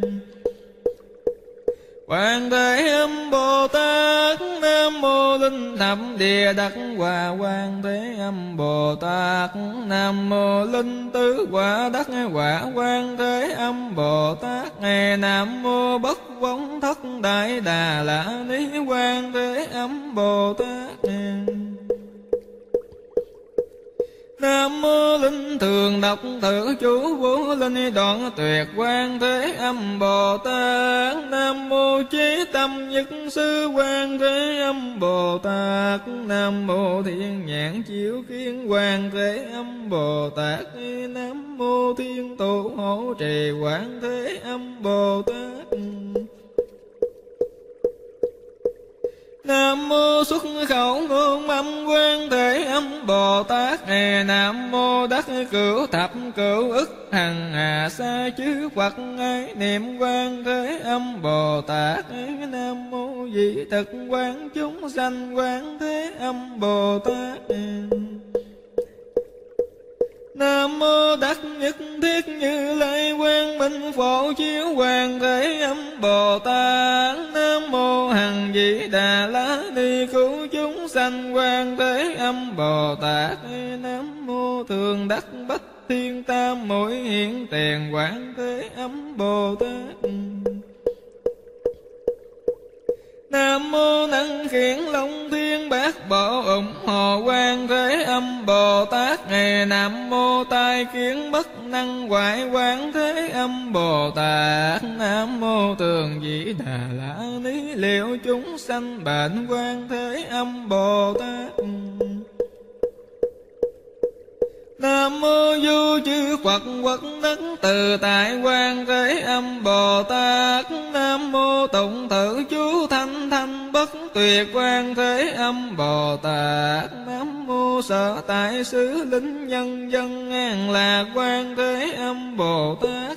[SPEAKER 1] Quan Thế Âm Bồ Tát. Nam mô Linh Thập Địa Đắc Hòa Quan Thế Âm Bồ Tát. Nam mô Linh Tứ Quả Đắc Quả Quan Thế Âm Bồ Tát. Nam mô Bất Vong Thất Đại Đà La Ni Quan Thế Âm Bồ Tát. Nam mô Linh Thường Độc Thử Chú Vô Linh Đoạn Tuyệt Quan Thế Âm Bồ Tát. Nam mô Chí Tâm Nhất Sư Quan Thế Âm Bồ Tát. Nam mô Thiên Nhãn Chiếu Kiến Quan Thế Âm Bồ Tát. Nam mô Thiên Tổ Hộ Trì Quan Thế Âm Bồ Tát. Nam mô Xuất Khẩu Ngôn Âm Quan Thế Âm Bồ Tát. Nam mô Đắc Cửu Thập Cửu Ức Hằng Hà Sa Chư Phật Niệm Quan Thế Âm Bồ Tát. Nam mô Dị Thực Quán Chúng Sanh Quan Thế Âm Bồ Tát. Nam mô Đắc Nhất Thiết Như Lai Quang Minh Phổ Chiếu Quan Thế Âm Bồ Tát. Nam mô Hằng Vĩ Đà La Ni Cứu Chúng Sanh Quan Thế Âm Bồ Tát. Nam mô Thường Đắc Bách Thiên Tam Muội Hiện Tiền Quan Thế Âm Bồ Tát. Nam mô Năng Khiển Long Thiên Bát Bộ ủng hộ Quan Thế Âm Bồ Tát. Nam mô Tai Kiến Bất Năng Hoại Quan Thế Âm Bồ Tát. Nam mô Tường Vĩ Đà La Ni Liệu Chúng Sanh Bệnh Quan Thế Âm Bồ Tát. Nam mô Du Chư Phật Quật Đắc Từ Tại Quan Thế Âm Bồ Tát. Nam mô Tụng Thử Chú Thanh Thanh Bất Tuyệt Quan Thế Âm Bồ Tát. Nam mô Sở Tại Xứ Linh Nhân Dân An Lạc Quan Thế Âm Bồ Tát.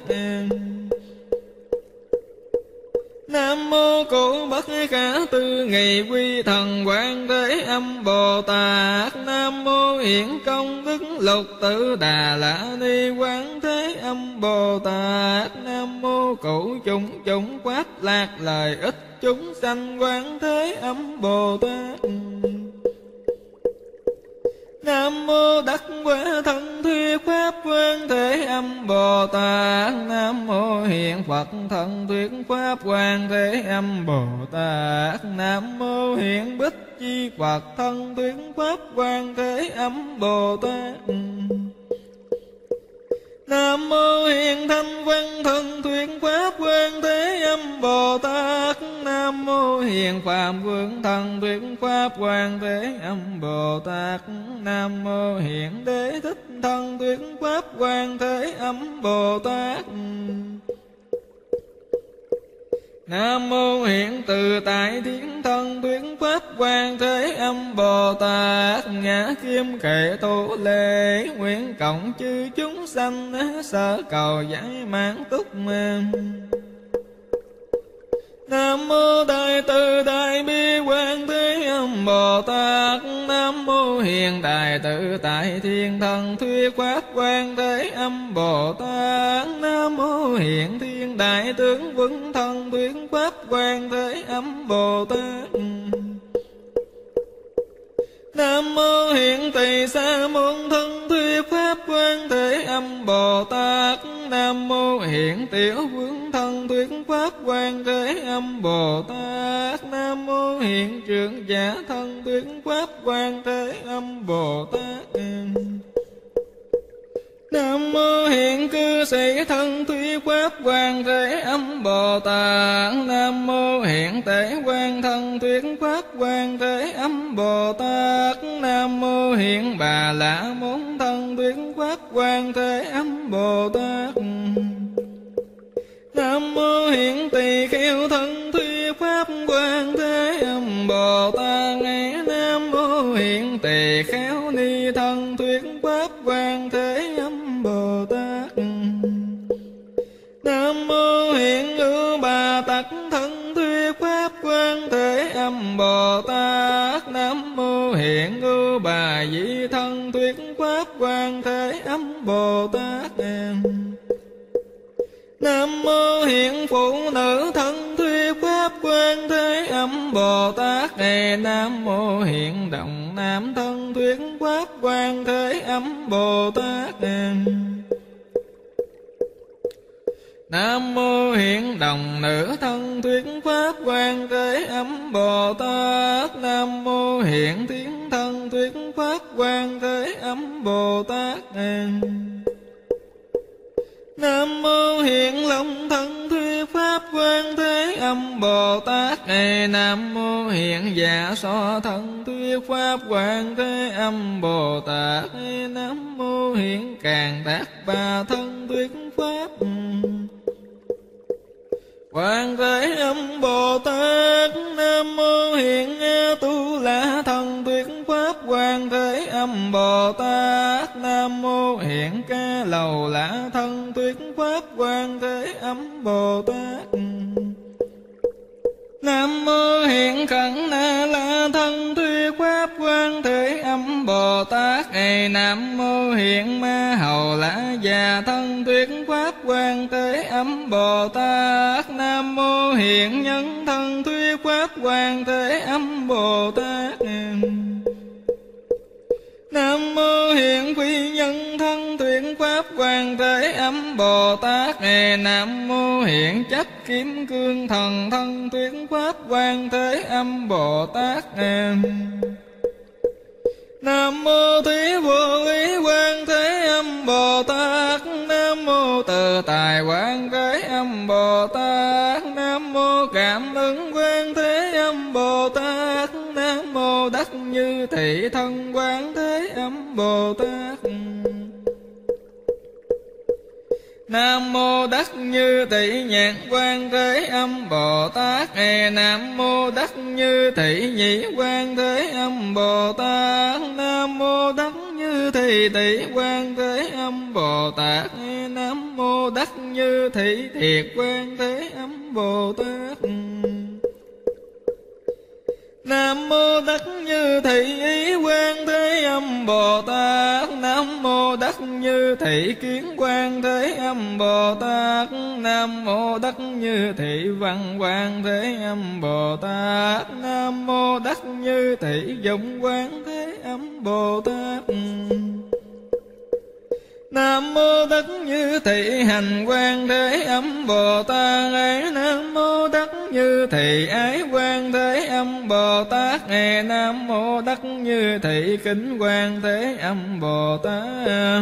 [SPEAKER 1] Nam mô Cổ Bất Khả Tư Nghị Quy Thần Quan Thế Âm Bồ Tát. Nam mô Hiển Công Đức Lục Tự Đà La Ni Quan Thế Âm Bồ Tát. Nam mô Cụ Chúng Chúng Pháp Lạc Lời Ích Chúng Sanh Quan Thế Âm Bồ Tát. Nam mô Đắc Quả Thân Thuyết Pháp Quan Thế Âm Bồ Tát. Nam mô Hiện Phật Thân Thuyết Pháp Quan Thế Âm Bồ Tát. Nam mô Hiện Bích Chi Phật Thân Thuyết Pháp Quan Thế Âm Bồ Tát. Nam mô Hiện Thanh Văn Thân Thuyết Pháp Quan Thế Âm Bồ Tát. Nam mô Hiện Phạm Vương Thân Thuyết Pháp Quan Thế Âm Bồ Tát. Nam mô Hiện Đế Thích Thân Thuyết Pháp Quan Thế Âm Bồ Tát. Nam mô Hiện Từ Tại Thiên Thân Thuyết Pháp Quan Thế Âm Bồ Tát. Ngã Kim Kệ Thủ Lệ nguyện cộng chư chúng sanh sở cầu giải mãn túc mềm. Nam mô Đại Từ Đại Bi Quan Thế Âm Bồ Tát. Nam mô hiện đại tự tại thiên thần thuyết pháp Quan Thế Âm Bồ Tát. Nam mô hiện thiên đại tướng vững thần thuyết pháp Quan Thế Âm Bồ Tát. Nam mô hiện tỳ sa môn thân thuyết pháp Quan Thế Âm Bồ Tát. Nam mô hiện tiểu vương thân thuyết pháp Quan Thế Âm Bồ Tát. Nam mô hiện trưởng giả thân thuyết pháp Quan Thế Âm Bồ Tát. Nam mô hiện cư sĩ thân thuyết pháp Quan Thế Âm Bồ Tát. Nam mô hiện tể quan thân thuyết pháp Quan Thế Âm Bồ Tát. Nam mô hiện bà la môn thân thuyết pháp Quan Thế Âm Bồ Tát. Nam mô hiện tỳ kheo thân thuyết pháp Quan Thế Âm Bồ Tát. Nam mô hiện tỳ kheo ni thân thuyết pháp Quan Thế Âm Bồ Tát. Nam mô hiện ưu bà tắc thân thuyết pháp Quan Thế Âm Bồ Tát. Nam mô hiện ưu bà di thân thuyết pháp Quan Thế Âm Bồ Tát. Nam mô hiện phụ nữ thân thuyết pháp Quan Thế Âm Bồ Tát. Nam mô hiện đồng nam thân thuyết pháp Quan Thế Âm Bồ Tát. Nam mô hiện đồng nữ thân thuyết pháp Quan Thế Âm Bồ Tát. Nam mô hiện thiên thân thuyết pháp Quan Thế Âm Bồ Tát. Nam mô hiện long thân thuyết pháp Quan Thế Âm Bồ Tát. Nam mô hiện dạ so thân thuyết pháp Quan Thế Âm Bồ Tát. Nam mô hiện Càn Tát bà thân thuyết pháp Quan Thế Âm Bồ Tát. Nam mô hiện A Tu La thân thuyết pháp Quan Thế Âm Bồ Tát. Nam mô hiện Ca Lầu La thân thuyết pháp Quan Thế Âm Bồ Tát. Nam mô hiện Khẩn Na La thân thuyết pháp Quan Thế Âm Bồ Tát. Nam mô hiện Ma Hầu La Già thân thuyết pháp Quan Thế Âm Bồ Tát. Nam mô hiện Nhân thân thuyết pháp Quan Thế Âm Bồ Tát. Nam mô hiện Phi Nhân thân thuyết pháp Quan Thế Âm Bồ Tát. Nam mô hiện Chấp Kim Cương thần thân thuyết pháp Quan Thế Âm Bồ Tát. Nam mô Thí Vô Ý Quan Thế Âm Bồ Tát. Nam mô Tự Tại Quan Thế Âm Bồ Tát. Nam mô Cảm Ứng Quan Thế Âm Bồ Tát. Nam mô Đắc Như Thị Thân Quan Thế Âm Bồ Tát. Nam mô Đắc Như Thị Nhãn Quan Thế Âm Bồ Tát. Nam mô Đắc Như Thị Nhĩ Quan Thế Âm Bồ Tát. Nam mô Đắc Như Thị Tỷ Quan Thế Âm Bồ Tát. Nam mô Đắc Như Thị Thiệt Quan Thế Âm Bồ Tát. Nam mô Đắc Như Thị Ý Quan Thế Âm Bồ Tát. Nam mô Đắc Như Thị Kiến Quan Thế Âm Bồ Tát. Nam mô Đắc Như Thị Văn Quan Thế Âm Bồ Tát. Nam mô Đắc Như Thị Dụng Quan Thế Âm Bồ Tát. Nam mô Đắc Như Thị Hành Quan Thế Âm Bồ Tát. Nam mô Đắc Như Thị Ái Quan Thế Âm Bồ Tát. Nam mô Đắc Như Thị Kính Quan Thế Âm Bồ Tát.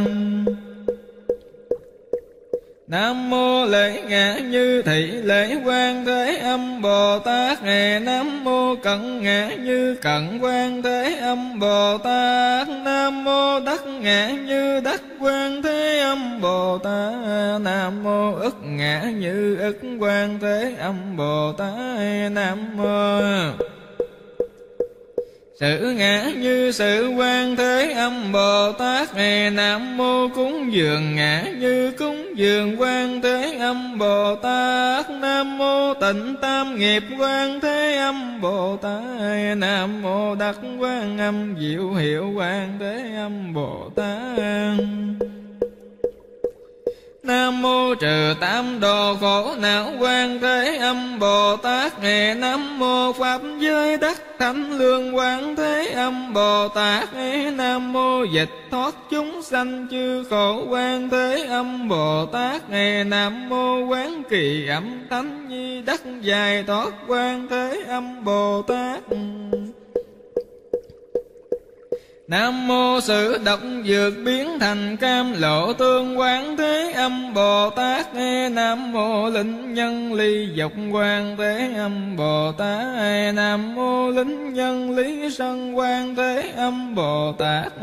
[SPEAKER 1] Nam mô Lễ Ngã Như Thị Lễ Quan Thế Âm Bồ Tát. Nam mô Cận Ngã Như Cận Quan Thế Âm Bồ Tát. Nam mô Đắc Ngã Như Đắc Quan Thế Âm Bồ Tát. Nam mô Ức Ngã Như Ức Quan Thế Âm Bồ Tát. Nam mô Sự ngã như sự Quan Thế Âm Bồ Tát. Nam mô cúng dường ngã như cúng dường Quan Thế Âm Bồ Tát. Nam mô tịnh tam nghiệp Quan Thế Âm Bồ Tát. Nam mô đắc Quan Âm diệu hiệu Quan Thế Âm Bồ Tát. Nam mô trừ tam đồ khổ não Quan Thế Âm Bồ Tát. Nam mô pháp giới đắc thánh lương Quan Thế Âm Bồ Tát. Nam mô dịch thoát chúng sanh chư khổ Quan Thế Âm Bồ Tát. Nam mô quán kỳ âm thánh nhi đắc giải thoát Quan Thế Âm Bồ Tát. Nam mô sự độc dược biến thành cam lộ tương Quan Thế Âm Bồ Tát. Nam mô linh nhân ly dục Quan Thế Âm Bồ Tát. Nam mô linh nhân lý sân Quan Thế Âm Bồ Tát.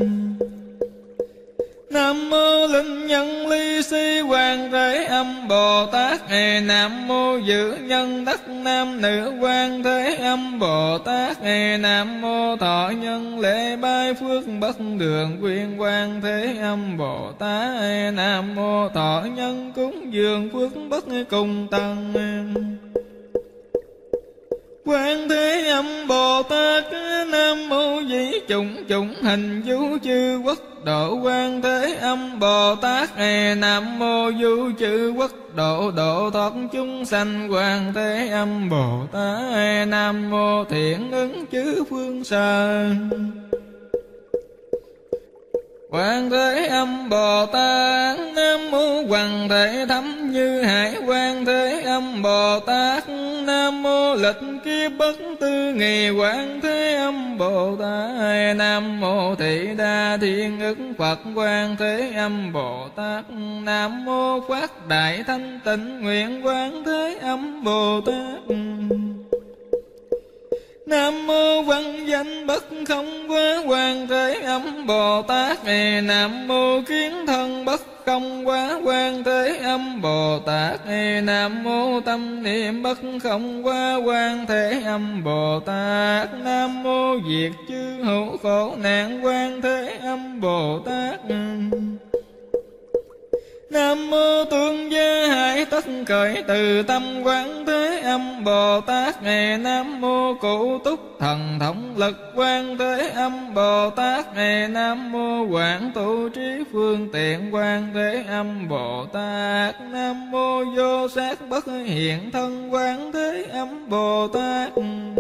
[SPEAKER 1] Nam mô linh nhân ly si Quan Thế Âm Bồ Tát. Nam mô dự nhân đắc nam nữ Quan Thế Âm Bồ Tát. Nam mô thọ nhân lễ bái phước bất đường quyên Quan Thế Âm Bồ Tát. Nam mô thọ nhân cúng dường phước bất cùng tăng Quan Thế Âm Bồ Tát. Nam mô dĩ chủng chủng hình vũ chư quốc độ Quan Thế Âm Bồ Tát. Nam mô du chư quốc độ độ thoát chúng sanh Quan Thế Âm Bồ Tát. Nam mô thiện ứng chư phương sơn Quan Thế Âm Bồ Tát. Nam mô Hoàng Thể Thấm Như Hải Quan Thế Âm Bồ Tát. Nam mô lịch kiếp bất tư nghì Quan Thế Âm Bồ Tát. Nam mô Thị Đa Thiên Ức Phật Quan Thế Âm Bồ Tát. Nam mô Phát Đại Thanh Tịnh Nguyện Quan Thế Âm Bồ Tát. Nam mô văn danh bất không quá Quan Thế Âm Bồ Tát. Nam mô kiến thân bất không quá Quan Thế Âm Bồ Tát. Nam mô tâm niệm bất không quá Quan Thế Âm Bồ Tát. Nam mô diệt chư hữu khổ nạn Quan Thế Âm Bồ Tát. Nam mô tương gia hải tất khởi từ tâm Quan Thế Âm Bồ Tát. Nam mô cụ túc thần thống lực Quan Thế Âm Bồ Tát. Nam mô quảng tu trí phương tiện Quan Thế Âm Bồ Tát. Nam mô vô sát bất hiện thân Quan Thế Âm Bồ Tát.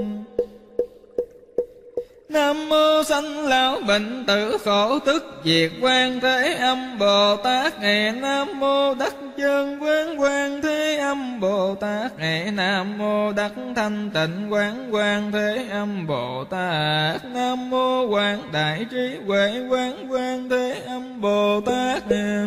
[SPEAKER 1] Nam mô sanh lão bệnh tử khổ tức diệt Quan Thế Âm Bồ Tát. Nam mô đắc chân quán Quan Thế Âm Bồ Tát. Nam mô đắc thanh tịnh quán Quan Thế Âm Bồ Tát. Nam mô quán đại trí huệ quán Quan Thế Âm Bồ Tát.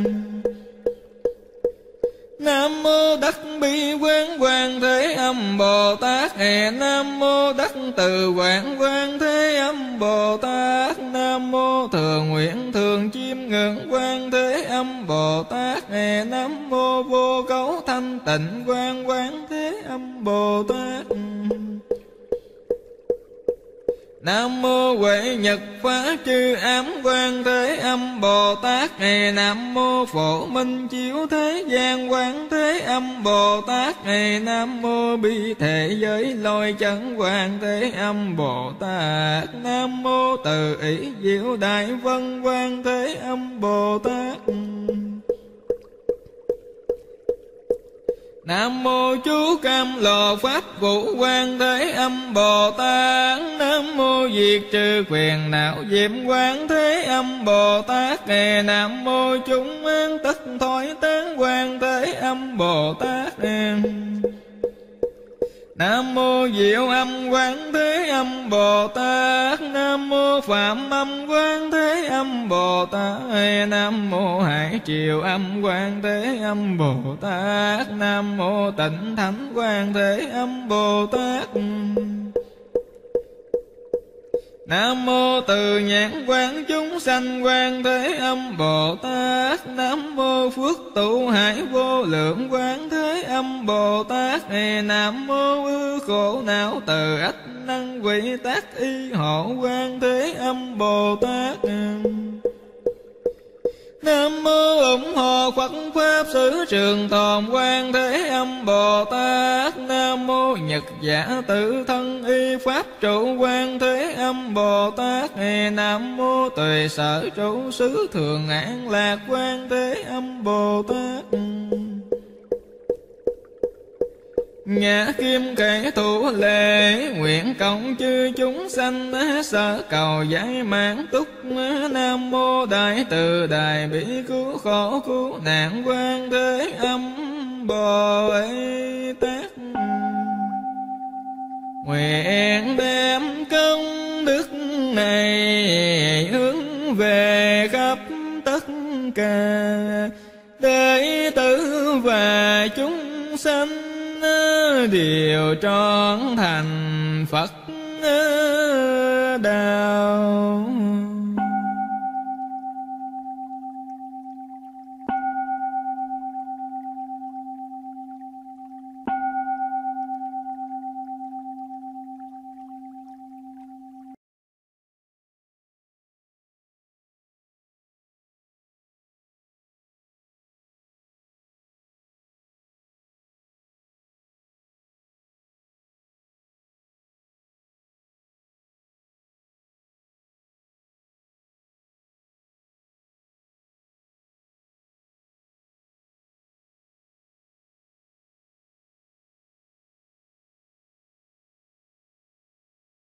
[SPEAKER 1] Nam mô đắc bi quán Quan Thế Âm Bồ Tát. Nam mô đắc từ quán Quan Thế Âm Bồ Tát. Nam mô thường nguyện thường chiêm ngưỡng Quan Thế Âm Bồ Tát. Nam mô vô cấu thanh tịnh quán Quan Thế Âm Bồ Tát. Nam mô Huệ Nhật Phá Chư Ám Quan Thế Âm Bồ Tát. Nam mô Phổ Minh Chiếu Thế Gian Quan Thế Âm Bồ Tát. Nam mô Bi Thể Giới Lôi Chân Quan Thế Âm Bồ Tát. Nam mô Từ Ý Diệu Đại Vân Quan Thế Âm Bồ Tát. Nam mô chú Cam Lồ Pháp Vũ Quan Thế Âm Bồ Tát. Nam mô diệt trừ phiền não diệm Quan Thế Âm Bồ Tát. Nam mô chúng an tất thối tán Quan Thế Âm Bồ Tát. Nam mô Diệu Âm Quán Thế Âm Bồ Tát. Nam mô Phạm Âm Quán Thế Âm Bồ Tát. Nam mô Hải Triều Âm Quán Thế Âm Bồ Tát. Nam mô Tịnh Thánh Quán Thế Âm Bồ Tát. Nam mô Từ Nhãn Quán Chúng Sanh Quan Thế Âm Bồ Tát. Nam mô Phước Tụ Hải Vô Lượng Quán Thế Âm Bồ Tát. Nam mô Ư Khổ Não Từ Ách Năng quỷ tác y hộ Quan Thế Âm Bồ Tát. Nam mô ủng hộ Phật Pháp Sử Trường Tồn Quan Thế Âm Bồ Tát. Nam mô Nhật Giả Tự Thân Y Pháp Trụ Quan Thế Âm Bồ Tát. Nam mô Tùy Sở Trụ Xứ Thường An Lạc Quan Thế Âm Bồ Tát. Ngã Kim Kệ Thủ Lệ nguyện cộng chư chúng sanh sở cầu giải mãn túc. Nam mô Đại Từ Đại Bi Cứu Khổ Cứu Nạn Quan Thế Âm Bồ Tát. Nguyện đem công đức này hướng về khắp tất cả đệ tử và chúng sanh đều trọn thành Phật